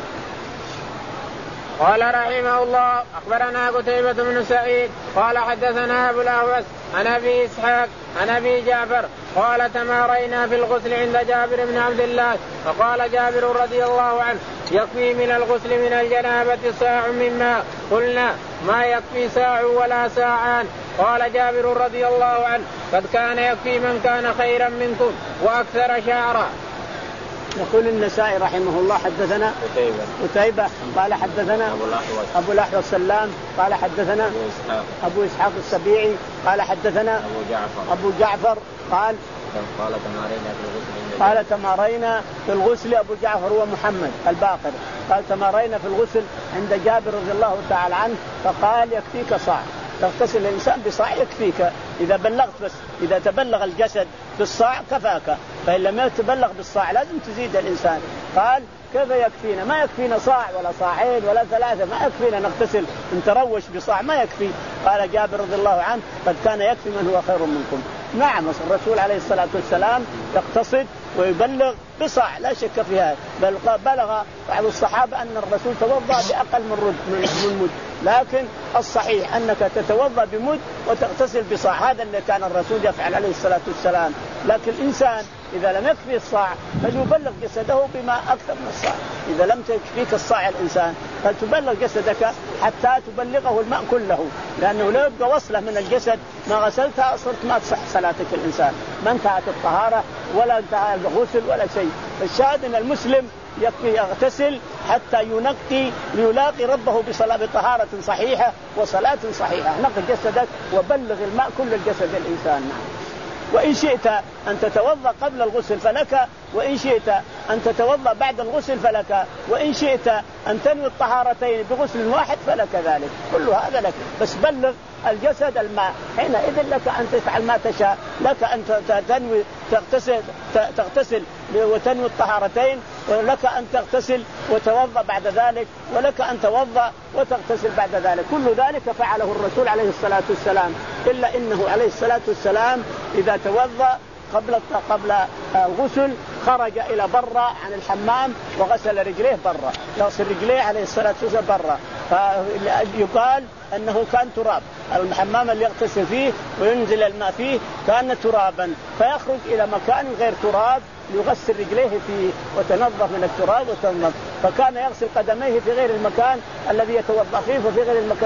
قال رحمه الله أخبرنا قتيبة بن سعيد قال حدثنا أبو الأهوس عن أبي إسحاق عن أبي جعفر قال تمارينا في الغسل عند جابر بن عبد الله فقال جابر رضي الله عنه يكفي من الغسل من الجنابة ساع من ماء، قلنا ما يكفي ساع ولا ساعان، قال جابر رضي الله عنه قد كان يكفي من كان خيرا منكم وأكثر شعرا. يقول النسائي رحمه الله حدثنا قتيبة قتيبة قال حدثنا أبو الأحوص السلام قال حدثنا أبو إسحاق أبو إسحاق السبيعي قال حدثنا أبو جعفر أبو جعفر قال قال تمارينا في الغسل قال تمارينا في الغسل أبو جعفر هو محمد الباقر قال تمارينا في الغسل عند جابر رضي الله تعالى عنه فقال يكفيك صاع، تغتسل الإنسان بصاع يكفيك إذا بلغت، بس إذا تبلغ الجسد بالصاع كفاك، فإن لم يتبلغ بالصاع لازم تزيد الإنسان. قال كيف يكفينا؟ ما يكفينا صاع ولا صاعين ولا ثلاثة، ما يكفينا نغتسل نتروش بصاع ما يكفي. قال جابر رضي الله عنه قد كان يكفي من هو خير منكم. نعم الرسول عليه الصلاة والسلام يقتصد ويبلغ بصاع لا شك في هذا، بل بلغ بعض الصحابة أن الرسول توضأ بأقل من من مد، لكن الصحيح أنك تتوضأ بمد وتغتسل بصاع، هذا اللي كان الرسول يفعل عليه الصلاة والسلام. لكن الإنسان إذا لم يكفي الصاع فليبلغ جسده بما أكثر من الصاع. إذا لم تكفيك الصاع الإنسان فلتبلغ جسدك حتى تبلغه الماء كله، لأنه لو يبقى وصله من الجسد ما غسلتها صرت ما تصح صلاتك الإنسان، ما انتهت الطهارة ولا انتهى الغسل ولا شيء. فالشاهد أن المسلم يكفي يغتسل حتى ينقي ليلاقي ربه بصلاة بطهارة صحيحة وصلاة صحيحة. نقي جسدك وبلغ الماء كل الجسد الإنسان. وإن شئت أن تتوضأ قبل الغسل فلك، وإن شئت أن تتوضأ بعد الغسل فلك، وإن شئت أن تنوي الطهارتين بغسل واحد فلك ذلك، كل هذا لك، بس بلغ الجسد الماء. حينئذ لك أن تفعل ما تشاء، لك أن تنوي تغتسل تغتسل وتنوي الطهارتين، ولك أن تغتسل وتوضأ بعد ذلك، ولك أن توضأ وتغتسل بعد ذلك. كل ذلك فعله الرسول عليه الصلاة والسلام، إلا إنه عليه الصلاة والسلام إذا توضأ قبل قبل الغسل خرج إلى برا عن الحمام وغسل رجليه برا، يغسل رجليه عليه الصلاة والسلام برا، فيقال أنه كان تراب. الحمام اللي يغتسل فيه وينزل الماء فيه كان ترابا، فيخرج إلى مكان غير تراب يغسل رجليه فيه وتنظف من التراب وتنظف. فكان يغسل قدميه في غير المكان الذي يتوضأ فيه وفي غير المكان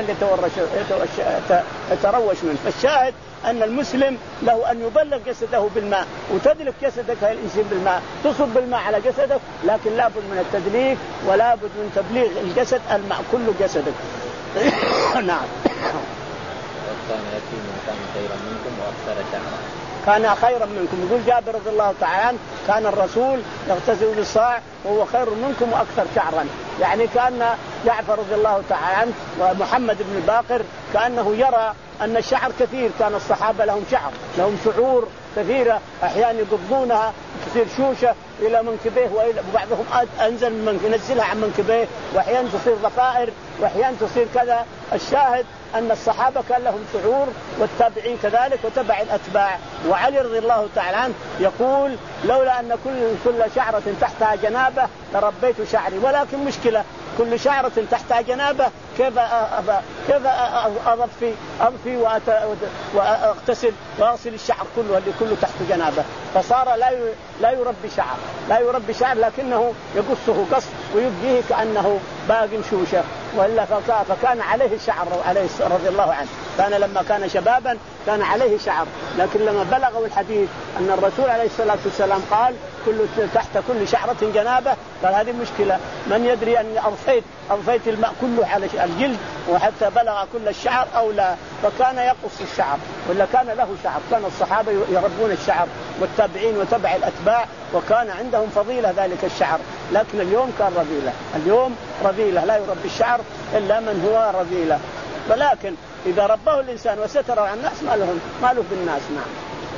يتروش منه. فالشاهد أن المسلم له أن يبلغ جسده بالماء، وتدلك جسدك الإنسان بالماء، تصب بالماء على جسدك، لكن لابد من التدليك ولابد من تبليغ الجسد الماء كل جسدك. نعم. وكان يأتي من كان خيرا منكم وأكثر شعرا. كان خيرا منكم، يقول جابر رضي الله تعالى عنه كان الرسول يغتسل بالصاع وهو خير منكم وأكثر شعرا. يعني كان جعفر رضي الله تعالى عنه ومحمد بن الباقر كأنه يرى أن الشعر كثير، كان الصحابة لهم شعر لهم شعور كثيرة، أحيانا يقضونها تصير شوشة إلى منكبيه، وبعضهم أنزل من ينزلها عن منكبيه، وأحيانا تصير ضفائر، وأحيانا تصير كذا. الشاهد أن الصحابة كان لهم شعور والتابعين كذلك وتبع الأتباع. وعلي رضي الله تعالى عنه يقول لولا أن كل كل شعرة تحتها جنابة لربيت شعري، ولكن مشكلة كل شعرة تحتها جنابة كيف كيف أضفي أضفي وأغتسل وأغسل الشعر كله اللي كله تحت جنابة. فصار لا لا يربي شعر لا يربي شعر لكنه يقصه قص ويبقيه كأنه باق شوشة، وإلا فكان عليه شعر عليه رضي الله عنه. كان لما كان شبابا كان عليه شعر، لكن لما بلغوا الحديث أن الرسول عليه الصلاة والسلام قال كل تحت كل شعرة جنابة، قال هذه مشكلة، من يدري أن أضفيت أضفيت الماء كله على الجلد وحتى بلغ كل الشعر أو لا. فكان يقص الشعر، ولا كان له شعر. كان الصحابة يربون الشعر والتابعين وتبع الأتباع، وكان عندهم فضيلة ذلك الشعر. لكن اليوم كان رذيلة، اليوم رذيلة، لا يربي الشعر إلا من هو رذيلة. ولكن إذا رباه الإنسان وستره عن الناس ما له ما له بالناس. نعم.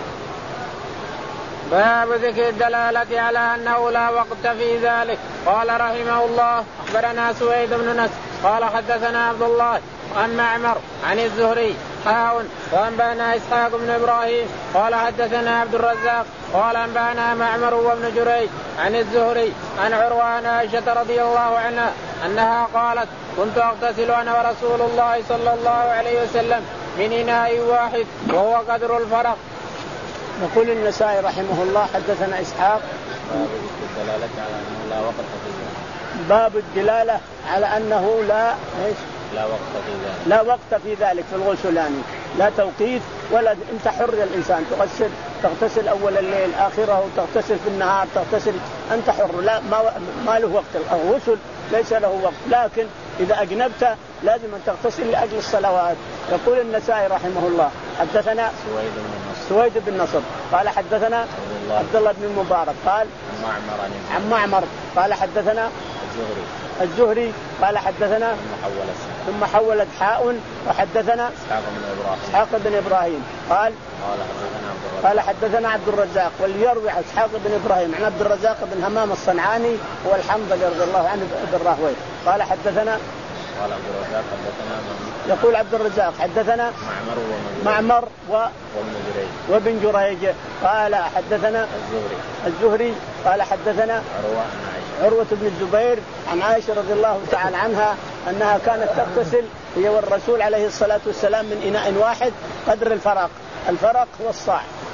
باب ذكر الدلالة على أنه لا وقت في ذلك. قال رحمه الله أخبرنا سويد بن نصر قال حدثنا عبد الله عن معمر عن الزهري حاون وأنبأنا إسحاق بن إبراهيم قال حدثنا عبد الرزاق قال أنبأنا معمر وابن جريج عن الزهري عن عروة عن عائشة رضي الله عنها أنها قالت كنت أغتسل أنا ورسول الله صلى الله عليه وسلم من إناء واحد وهو قدر الفرق. يقول النسائي رحمه الله حدثنا إسحاق باب الدلالة على أنه لا إيش لا وقت في ذلك لا وقت في ذلك في الغسل، يعني لا توقيت ولا أنت حر الإنسان تغسل تغتسل أول الليل آخره، تغتسل في النهار تغتسل، أنت حر، لا ما ما له وقت. الغسل ليس له وقت، لكن إذا أجنبت لازم أن تغتسل لأجل الصلوات. يقول النسائي رحمه الله حدثنا سويد بن نصر سويد بن نصر قال حدثنا عبد الله بن المبارك قال معمر عن معمر قال حدثنا الزهري الزهري قال حدثنا ثم حولت حاء وحدثنا إسحاق بن إبراهيم إسحاق بن إبراهيم قال قال حدثنا حدثنا عبد الرزاق، واللي يروي إسحاق بن إبراهيم عن عبد الرزاق بن همام الصنعاني هو الحنظلي رضي الله عنه بن راهويه قال حدثنا قال عبد الرزاق حدثنا يقول عبد الرزاق حدثنا معمر معمر و وابن جريج وابن جريج قال حدثنا الزهري الزهري قال حدثنا عروة عروة بن الزبير عن عائشة رضي الله تعالى عنها أنها كانت تغتسل هي والرسول عليه الصلاة والسلام من إناء واحد قدر الفرق. الفرق هو الصاع،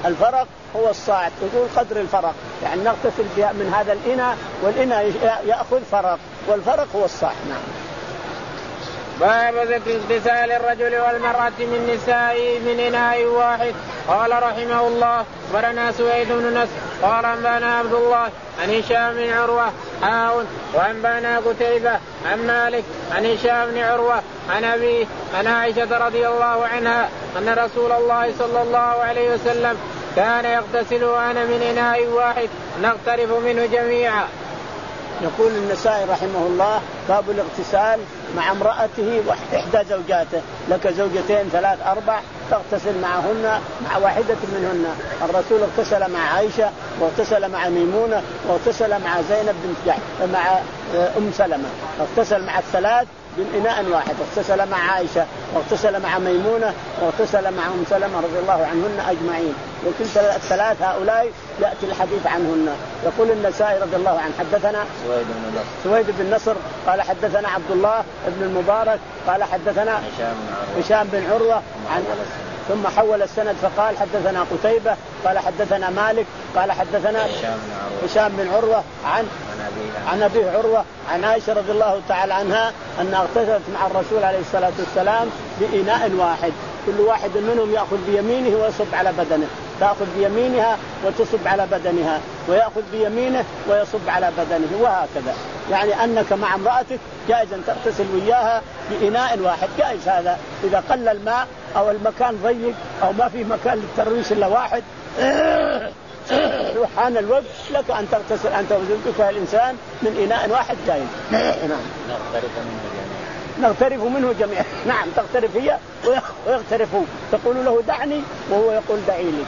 الفرق هو الصاع، تقول قدر الفرق، يعني نغتسل من هذا الإناء والإناء يأخذ فرق، والفرق هو الصاع. نعم. باب ذكر اغتسال الرجل والمرأة من نسائه من إناء واحد. قال رحمه الله أخبرنا سويد بن نصر قال أنبانا عبد الله عن هشام بن عروة حاء وأنبانا قتيبة عن مالك عن هشام بن عروة عن أبيه عن عائشة رضي الله عنها أن رسول الله صلى الله عليه وسلم كان يغتسل وأنا من إناء واحد نغترف منه جميعا. يقول النسائي رحمه الله باب الاغتسال مع امرأته وإحدى زوجاته، لك زوجتين ثلاث أربع تغتسل معهن مع واحدة منهن. الرسول اغتسل مع عائشة واغتسل مع ميمونة واغتسل مع زينب بنت جحش مع أم سلمة، اغتسل مع الثلاث بالإناء واحد، اغتسل مع عائشة واغتسل مع ميمونة واغتسل مع أم سلمة رضي الله عنهن أجمعين، وكل الثلاث هؤلاء يأتي الحديث عنهن. يقول النسائي رضي الله عنه حدثنا سويد بن نصر قال حدثنا عبد الله بن المبارك قال حدثنا هشام بن عروة عن ثم حول السند فقال حدثنا قتيبة قال حدثنا مالك قال حدثنا هشام بن عروة عن عن أبيه عروة عن عائشة رضي الله تعالى عنها أنها اغتسلت مع الرسول عليه الصلاة والسلام بإناء واحد، كل واحد منهم يأخذ بيمينه ويصب على بدنه، تأخذ بيمينها وتصب على بدنها ويأخذ بيمينه ويصب على بدنه، وهكذا. يعني أنك مع امرأتك جائز أن تغتسل وياها بإناء واحد، جائز هذا إذا قل الماء أو المكان ضيق أو ما في مكان للترويش إلا واحد وحان الوقت لك أن تغتسل أنت وزوجك الإنسان من إناء واحد جائز. نغترف منه جميعا. نعم تغترف هي ويغترف هو، تقول له دعني وهو يقول دعي لي.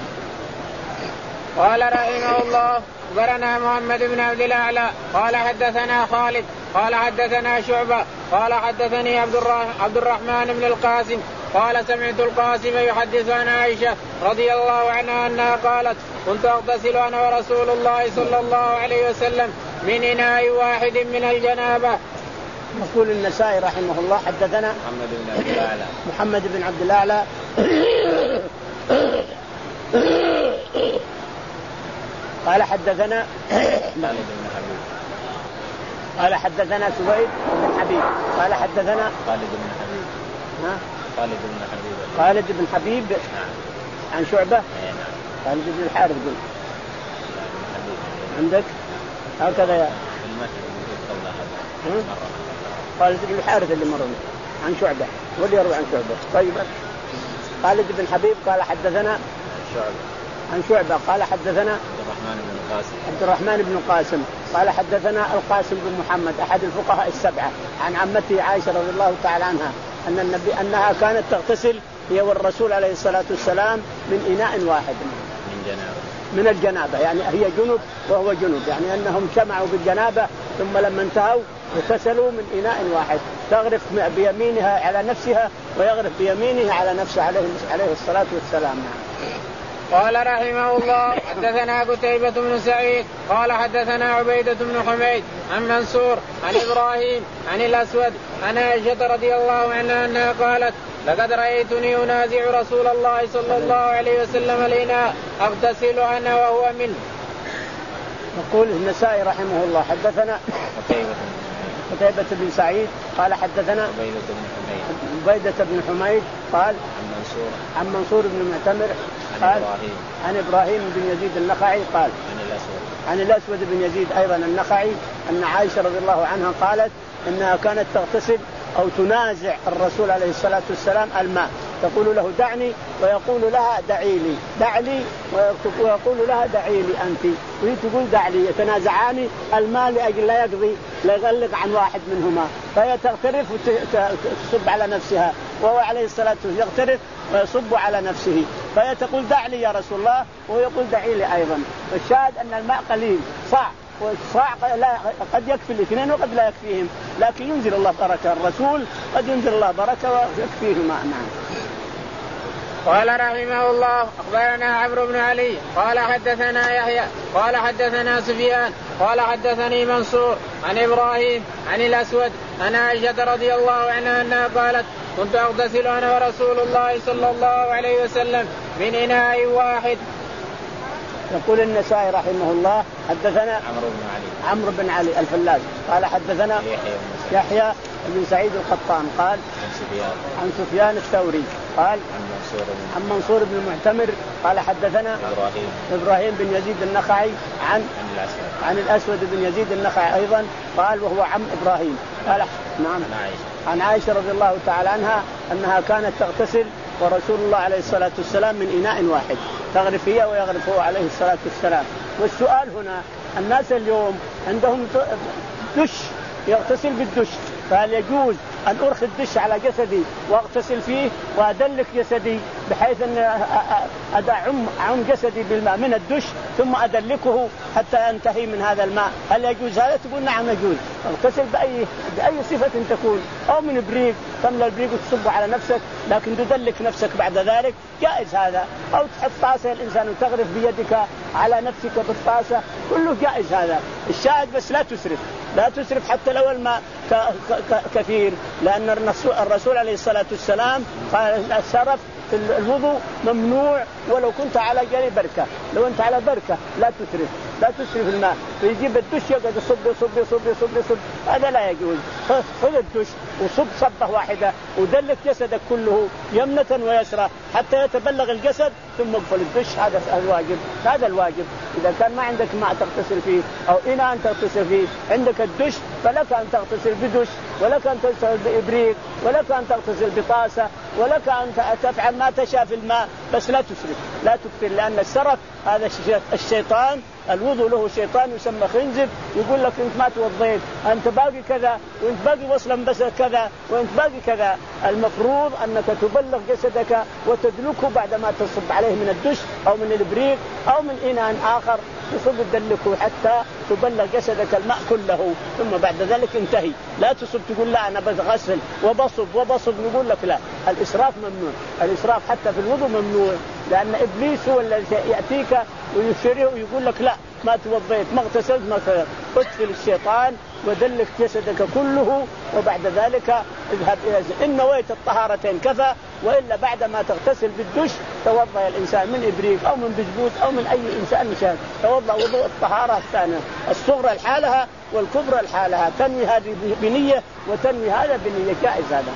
قال رحمه الله أخبرنا محمد بن عبد الأعلى قال حدثنا خالد قال حدثنا شعبة قال حدثني عبد الرحمن بن القاسم قال سمعت القاسم يحدث عن عائشة رضي الله عنها أنها قالت كنت أغتسل أنا ورسول الله صلى الله عليه وسلم من إناء واحد من الجنابة. يقول النسائي رحمه الله حدثنا محمد بن عبد الأعلى محمد بن عبد الأعلى قال حدثنا خالد بن حبيب قال حدثنا سويد بن حبيب قال حدثنا خالد بن حبيب ها خالد بن حبيب خالد بن حبيب نعم. عن شعبة نعم. خالد بن الحارث بن عندك هكذا يا خالد بن الحارث اللي مرنا عن شعبة واللي يروي عن شعبة. طيب خالد بن حبيب قال حدثنا شعبة عن شعبة قال حدثنا عبد الرحمن بن القاسم عبد الرحمن بن القاسم قال حدثنا القاسم بن محمد أحد الفقهاء السبعة عن عمته عائشة رضي الله تعالى عنها أن النبي أنها كانت تغتسل هي والرسول عليه الصلاة والسلام من إناء واحد من جنابة من الجنابة، يعني هي جنب وهو جنب، يعني أنهم جمعوا بالجنابة ثم لما انتهوا اغتسلوا من إناء واحد، تغرف بيمينها على نفسها ويغرف بيمينه على نفسه عليه عليه الصلاة والسلام. قال رحمه الله حدثنا قتيبة بن سعيد قال حدثنا عبيدة بن حميد عن منصور عن إبراهيم عن الأسود عن عائشة رضي الله عنها أنها قالت لقد رأيتني أنازع رسول الله صلى الله عليه وسلم الإناء أغتسل أنا وهو منه. يقول النسائي رحمه الله حدثنا قتيبة بن سعيد قال حدثنا عبيدة بن حميد عبيدة بن حميد قال عن منصور عن منصور بن معتمر عن قال إبراهيم عن إبراهيم بن يزيد النخعي قال عن الأسود عن الأسود بن يزيد أيضا النخعي أن عائشة رضي الله عنها قالت إنها كانت تغتسل أو تنازع الرسول عليه الصلاة والسلام الماء، تقول له دعني ويقول لها دعي لي، دع لي ويقول لها دعي لي أنت، وهي تقول دع لي، يتنازعان الماء لأجل لا يقضي لا يغلق عن واحد منهما، فهي تغترف وتصب على نفسها وهو عليه الصلاة والسلام يغترف ويصب على نفسه، فهي تقول دع لي يا رسول الله وهو يقول دعي لي أيضا. الشاهد أن الماء قليل صاع، والصاع قد يكفي الاثنين وقد لا يكفيهم، لكن ينزل الله بركة، الرسول قد ينزل الله بركة ويكفيه ماء. نعم. قال رحمه الله أخبرنا عمرو بن علي قال حدثنا يحيى قال حدثنا سفيان قال حدثني منصور عن إبراهيم عن الأسود عن عائشة رضي الله عنها أنها قالت كنت أغتسل أنا ورسول الله صلى الله عليه وسلم من إناء واحد. يقول النسائي رحمه الله حدثنا عمرو بن علي عمرو بن علي الفلاس قال حدثنا يحيى بن سعيد القطان قال عن سفيان عن سفيان الثوري قال عن منصور بن عن منصور بن المعتمر قال حدثنا إبراهيم إبراهيم بن يزيد النخعي عن عن الأسود عن الأسود بن يزيد النخعي أيضا قال وهو عم إبراهيم قال نعم عن عائشة عن عائشة رضي الله تعالى عنها أنها كانت تغتسل ورسول الله عليه الصلاة والسلام من إناء واحد تغرف هي ويغرف هو عليه الصلاة والسلام. والسؤال هنا الناس اليوم عندهم دش يغتسل بالدش فهل يجوز أن أرخي الدش على جسدي وأغتسل فيه وأدلك جسدي بحيث أن أدعم عم جسدي بالماء من الدش ثم أدلكه حتى ينتهي من هذا الماء؟ هل يجوز هذا؟ تقول نعم يجوز. اغتسل بأي بأي صفة تكون أو من بريق تملى البريق وتصب على نفسك لكن تدلك نفسك بعد ذلك جائز هذا. أو تحط طاسة الإنسان وتغرف بيدك على نفسك بالطاسة كله جائز هذا. الشاهد بس لا تسرف لا تسرف حتى لو الماء كثير لأن الرسول عليه الصلاة والسلام قال السرف الوضوء ممنوع ولو كنت على جري بركة. لو أنت على بركة لا تسرف لا تسرف الماء فيجيب الدش يقعد يصب يصب يصب يصب يصب هذا لا يجوز. خذ الدش وصب صبة واحدة ودلك جسدك كله يمنة ويسرى حتى يتبلغ الجسد ثم اقفل الدش. هذا الواجب هذا الواجب. إذا كان ما عندك ماء تغتسل فيه أو إناء أن تغتسل فيه عندك الدش فلك أن تغتسل بدش ولك أن تغتسل بإبريق ولك أن تغتسل بطاسة ولك أن تفعل ما تشاء في الماء بس لا تسرف لا تكثر لأن السرف هذا الشيطان الوضوء له شيطان يسمى خنزب يقول لك أنت ما توضيت أنت باقي كذا وأنت باقي وصلا بس كذا وأنت باقي كذا. المفروض أنك تبلغ جسدك وتدلكه بعدما تصب عليه من الدش أو من الإبريق أو من إناء آخر تصب تدلكه حتى تبلغ جسدك الماء كله ثم بعد ذلك انتهي. لا تصب تقول لا أنا بغسل وبصب وبصب نقول لك لا. الإسراف ممنوع. الإسراف حتى في الوضوء ممنوع لأن إبليس هو الذي يأتيك ويشريه ويقول لك لا ما توضيت ما اغتسلت ما كذا. ادخل الشيطان ودلك جسدك كله وبعد ذلك اذهب إلى إن نويت الطهارتين كفى وإلا بعد ما تغتسل بالدش توضأ الإنسان من إبريق أو من بزبوط أو من أي إنسان مشان توضأ وضوء الطهارة الثانية الصغرى لحالها والكبرى لحالها تنوي هذه بنية وتنوي هذا بنية جائز هذا.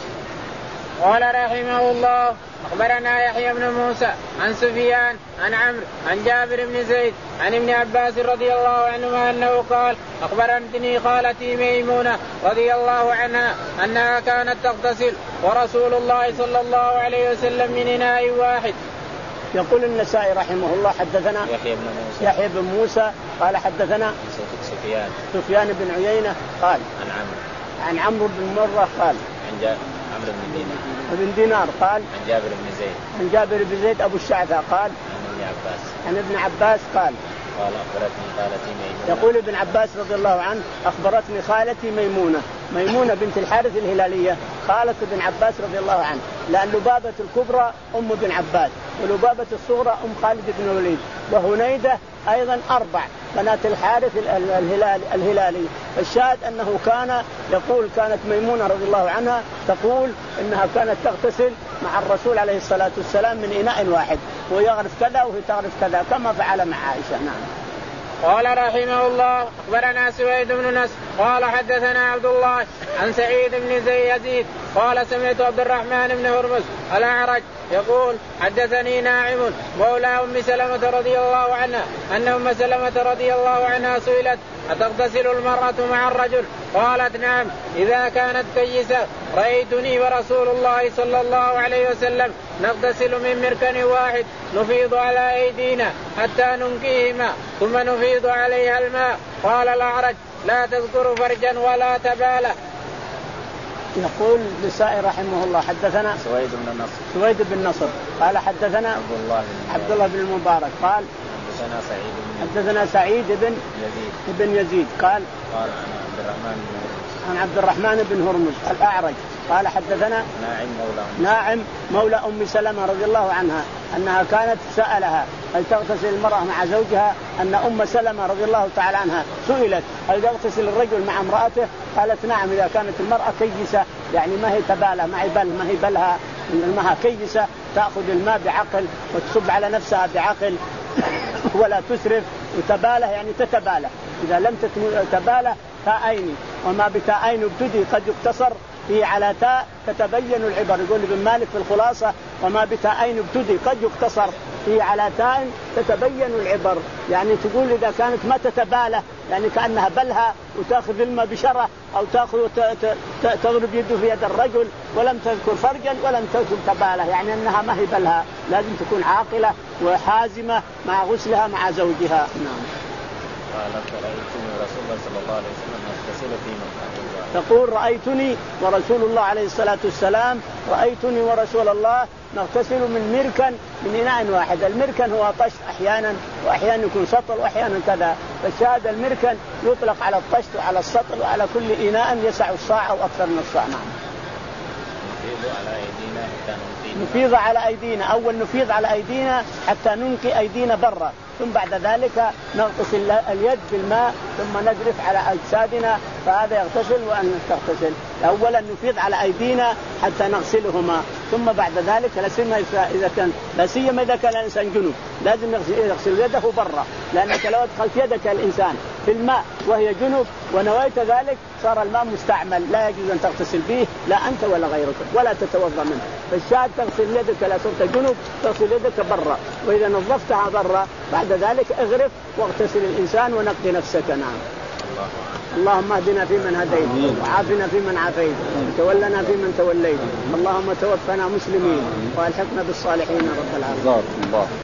قال رحمه الله أخبرنا يحيى بن موسى عن سفيان عن عمرو عن جابر بن زيد عن ابن عباس رضي الله عنهما أنه قال أخبرتني خالتي ميمونة رضي الله عنها أنها كانت تغتسل ورسول الله صلى الله عليه وسلم من إناء واحد. يقول النسائي رحمه الله حدثنا يحيى بن موسى يحيى بن موسى قال حدثنا سفيان سفيان بن عيينة قال عن عمرو عن عمرو بن مرة قال عن جابر عمرو بن دينار بن دينار قال عن جابر بن زيد عن جابر بن زيد أبو الشعثاء قال عن ابن عباس عن ابن عباس قال قال أخبرتني خالتي ميمونة. يقول ابن عباس رضي الله عنه أخبرتني خالتي ميمونة ميمونة بنت الحارث الهلالية خالة ابن عباس رضي الله عنه لأن لبابة الكبرى أم ابن عباس ولبابة الصغرى أم خالد بن الوليد وهنيدة أيضا أربع بنات الحارث الهلالي, الهلالي. الشاهد أنه كان يقول كانت ميمونة رضي الله عنها تقول إنها كانت تغتسل مع الرسول عليه الصلاة والسلام من إناء واحد ويغرف كذا وهي تغرف كذا كما فعل مع عائشة. نعم. قال رحمه الله أخبرنا سويد بن نصر قال حدثنا عبد الله عن سعيد بن زي يزيد قال سمعت عبد الرحمن بن هرمز الأعرج يقول حدثني ناعم مولى أم سلمة رضي الله عنها أن أم سلمة رضي الله عنها سئلت أتغتسل المرأة مع الرجل قالت نعم إذا كانت كيسة رأيتني ورسول الله صلى الله عليه وسلم نغتسل من مركن واحد نفيض على أيدينا حتى ننكيهما ثم نفيض عليها الماء. قال الأعرج لا تذكر فرجا ولا تباله. يقول النسائي رحمه الله حدثنا سويد بن النصر سويد بن نصر قال حدثنا عبد الله بن عبد الله بن المبارك قال حدثنا سعيد بن حدثنا سعيد بن يزيد بن يزيد قال قال عن عبد الرحمن بن عن عبد الرحمن بن هرمز الأعرج قال حدثنا ناعم مولى ناعم مولى أم سلمة رضي الله عنها أنها كانت سألها هل تغتسل المرأة مع زوجها أن أم سلمة رضي الله تعالى عنها سئلت هل يغتسل الرجل مع امرأته قالت نعم إذا كانت المرأة كيسة يعني ما هي تبالة ما هي بل ما هي بلها إنها كيسة تأخذ الماء بعقل وتصب على نفسها بعقل ولا تسرف. وتباله يعني تتباله، إذا لم تتباله تاءين، وما بتاءين ابتدي قد يقتصر فيه على تاء تتبين العبر. يقول ابن مالك في الخلاصة وما بتاءين ابتدي قد يقتصر فيه على تاء تتبين العبر. يعني تقول إذا كانت ما تتباله يعني كأنها بلها وتأخذ الماء بشرة أو تأخذ تضرب يده في يد الرجل ولم تذكر فرجا ولم تذكر تباله، يعني أنها ما هي بلها، لازم تكون عاقلة وحازمة مع غسلها مع زوجها. نعم. قالت رأيتني ورسول الله صلى الله عليه وسلم يغتسل في مكان. تقول رأيتني ورسول الله عليه الصلاة والسلام رأيتني ورسول الله نغتسل من مركن من إناء واحد. المركن هو طشت أحيانا وأحيانا يكون سطل وأحيانا كذا، فالشاهد المركن يطلق على الطشت وعلى السطل وعلى كل إناء يسع الصاع أو أكثر من الصاع. نعم. نفيض على أيدينا حتى ننقي. نفيض على أيدينا، أول نفيض على أيدينا حتى ننقي أيدينا برا، ثم بعد ذلك نغسل اليد بالماء ثم نجرف على أجسادنا، فهذا يغتسل وأن تغتسل. أولا نفيض على أيدينا حتى نغسلهما، ثم بعد ذلك لا سيما إذا كان لا سيما إذا كان الإنسان جنوب لازم يغسل يده برا، لأنك لو أدخلت يدك الإنسان في الماء وهي جنوب ونويت ذلك صار الماء مستعمل لا يجوز أن تغتسل به لا أنت ولا غيرك ولا تتوضأ منه. فالشاهد تغسل يدك لا صرت جنوب تغسل يدك برا، وإذا نظفتها برا بعد ذلك اغرف واغتسل الإنسان ونقي نفسك. نعم. اللهم اهدنا فيمن هديت وعافنا فيمن عافيت وتولنا فيمن توليت، اللهم توفنا مسلمين والحقنا بالصالحين رب العالمين.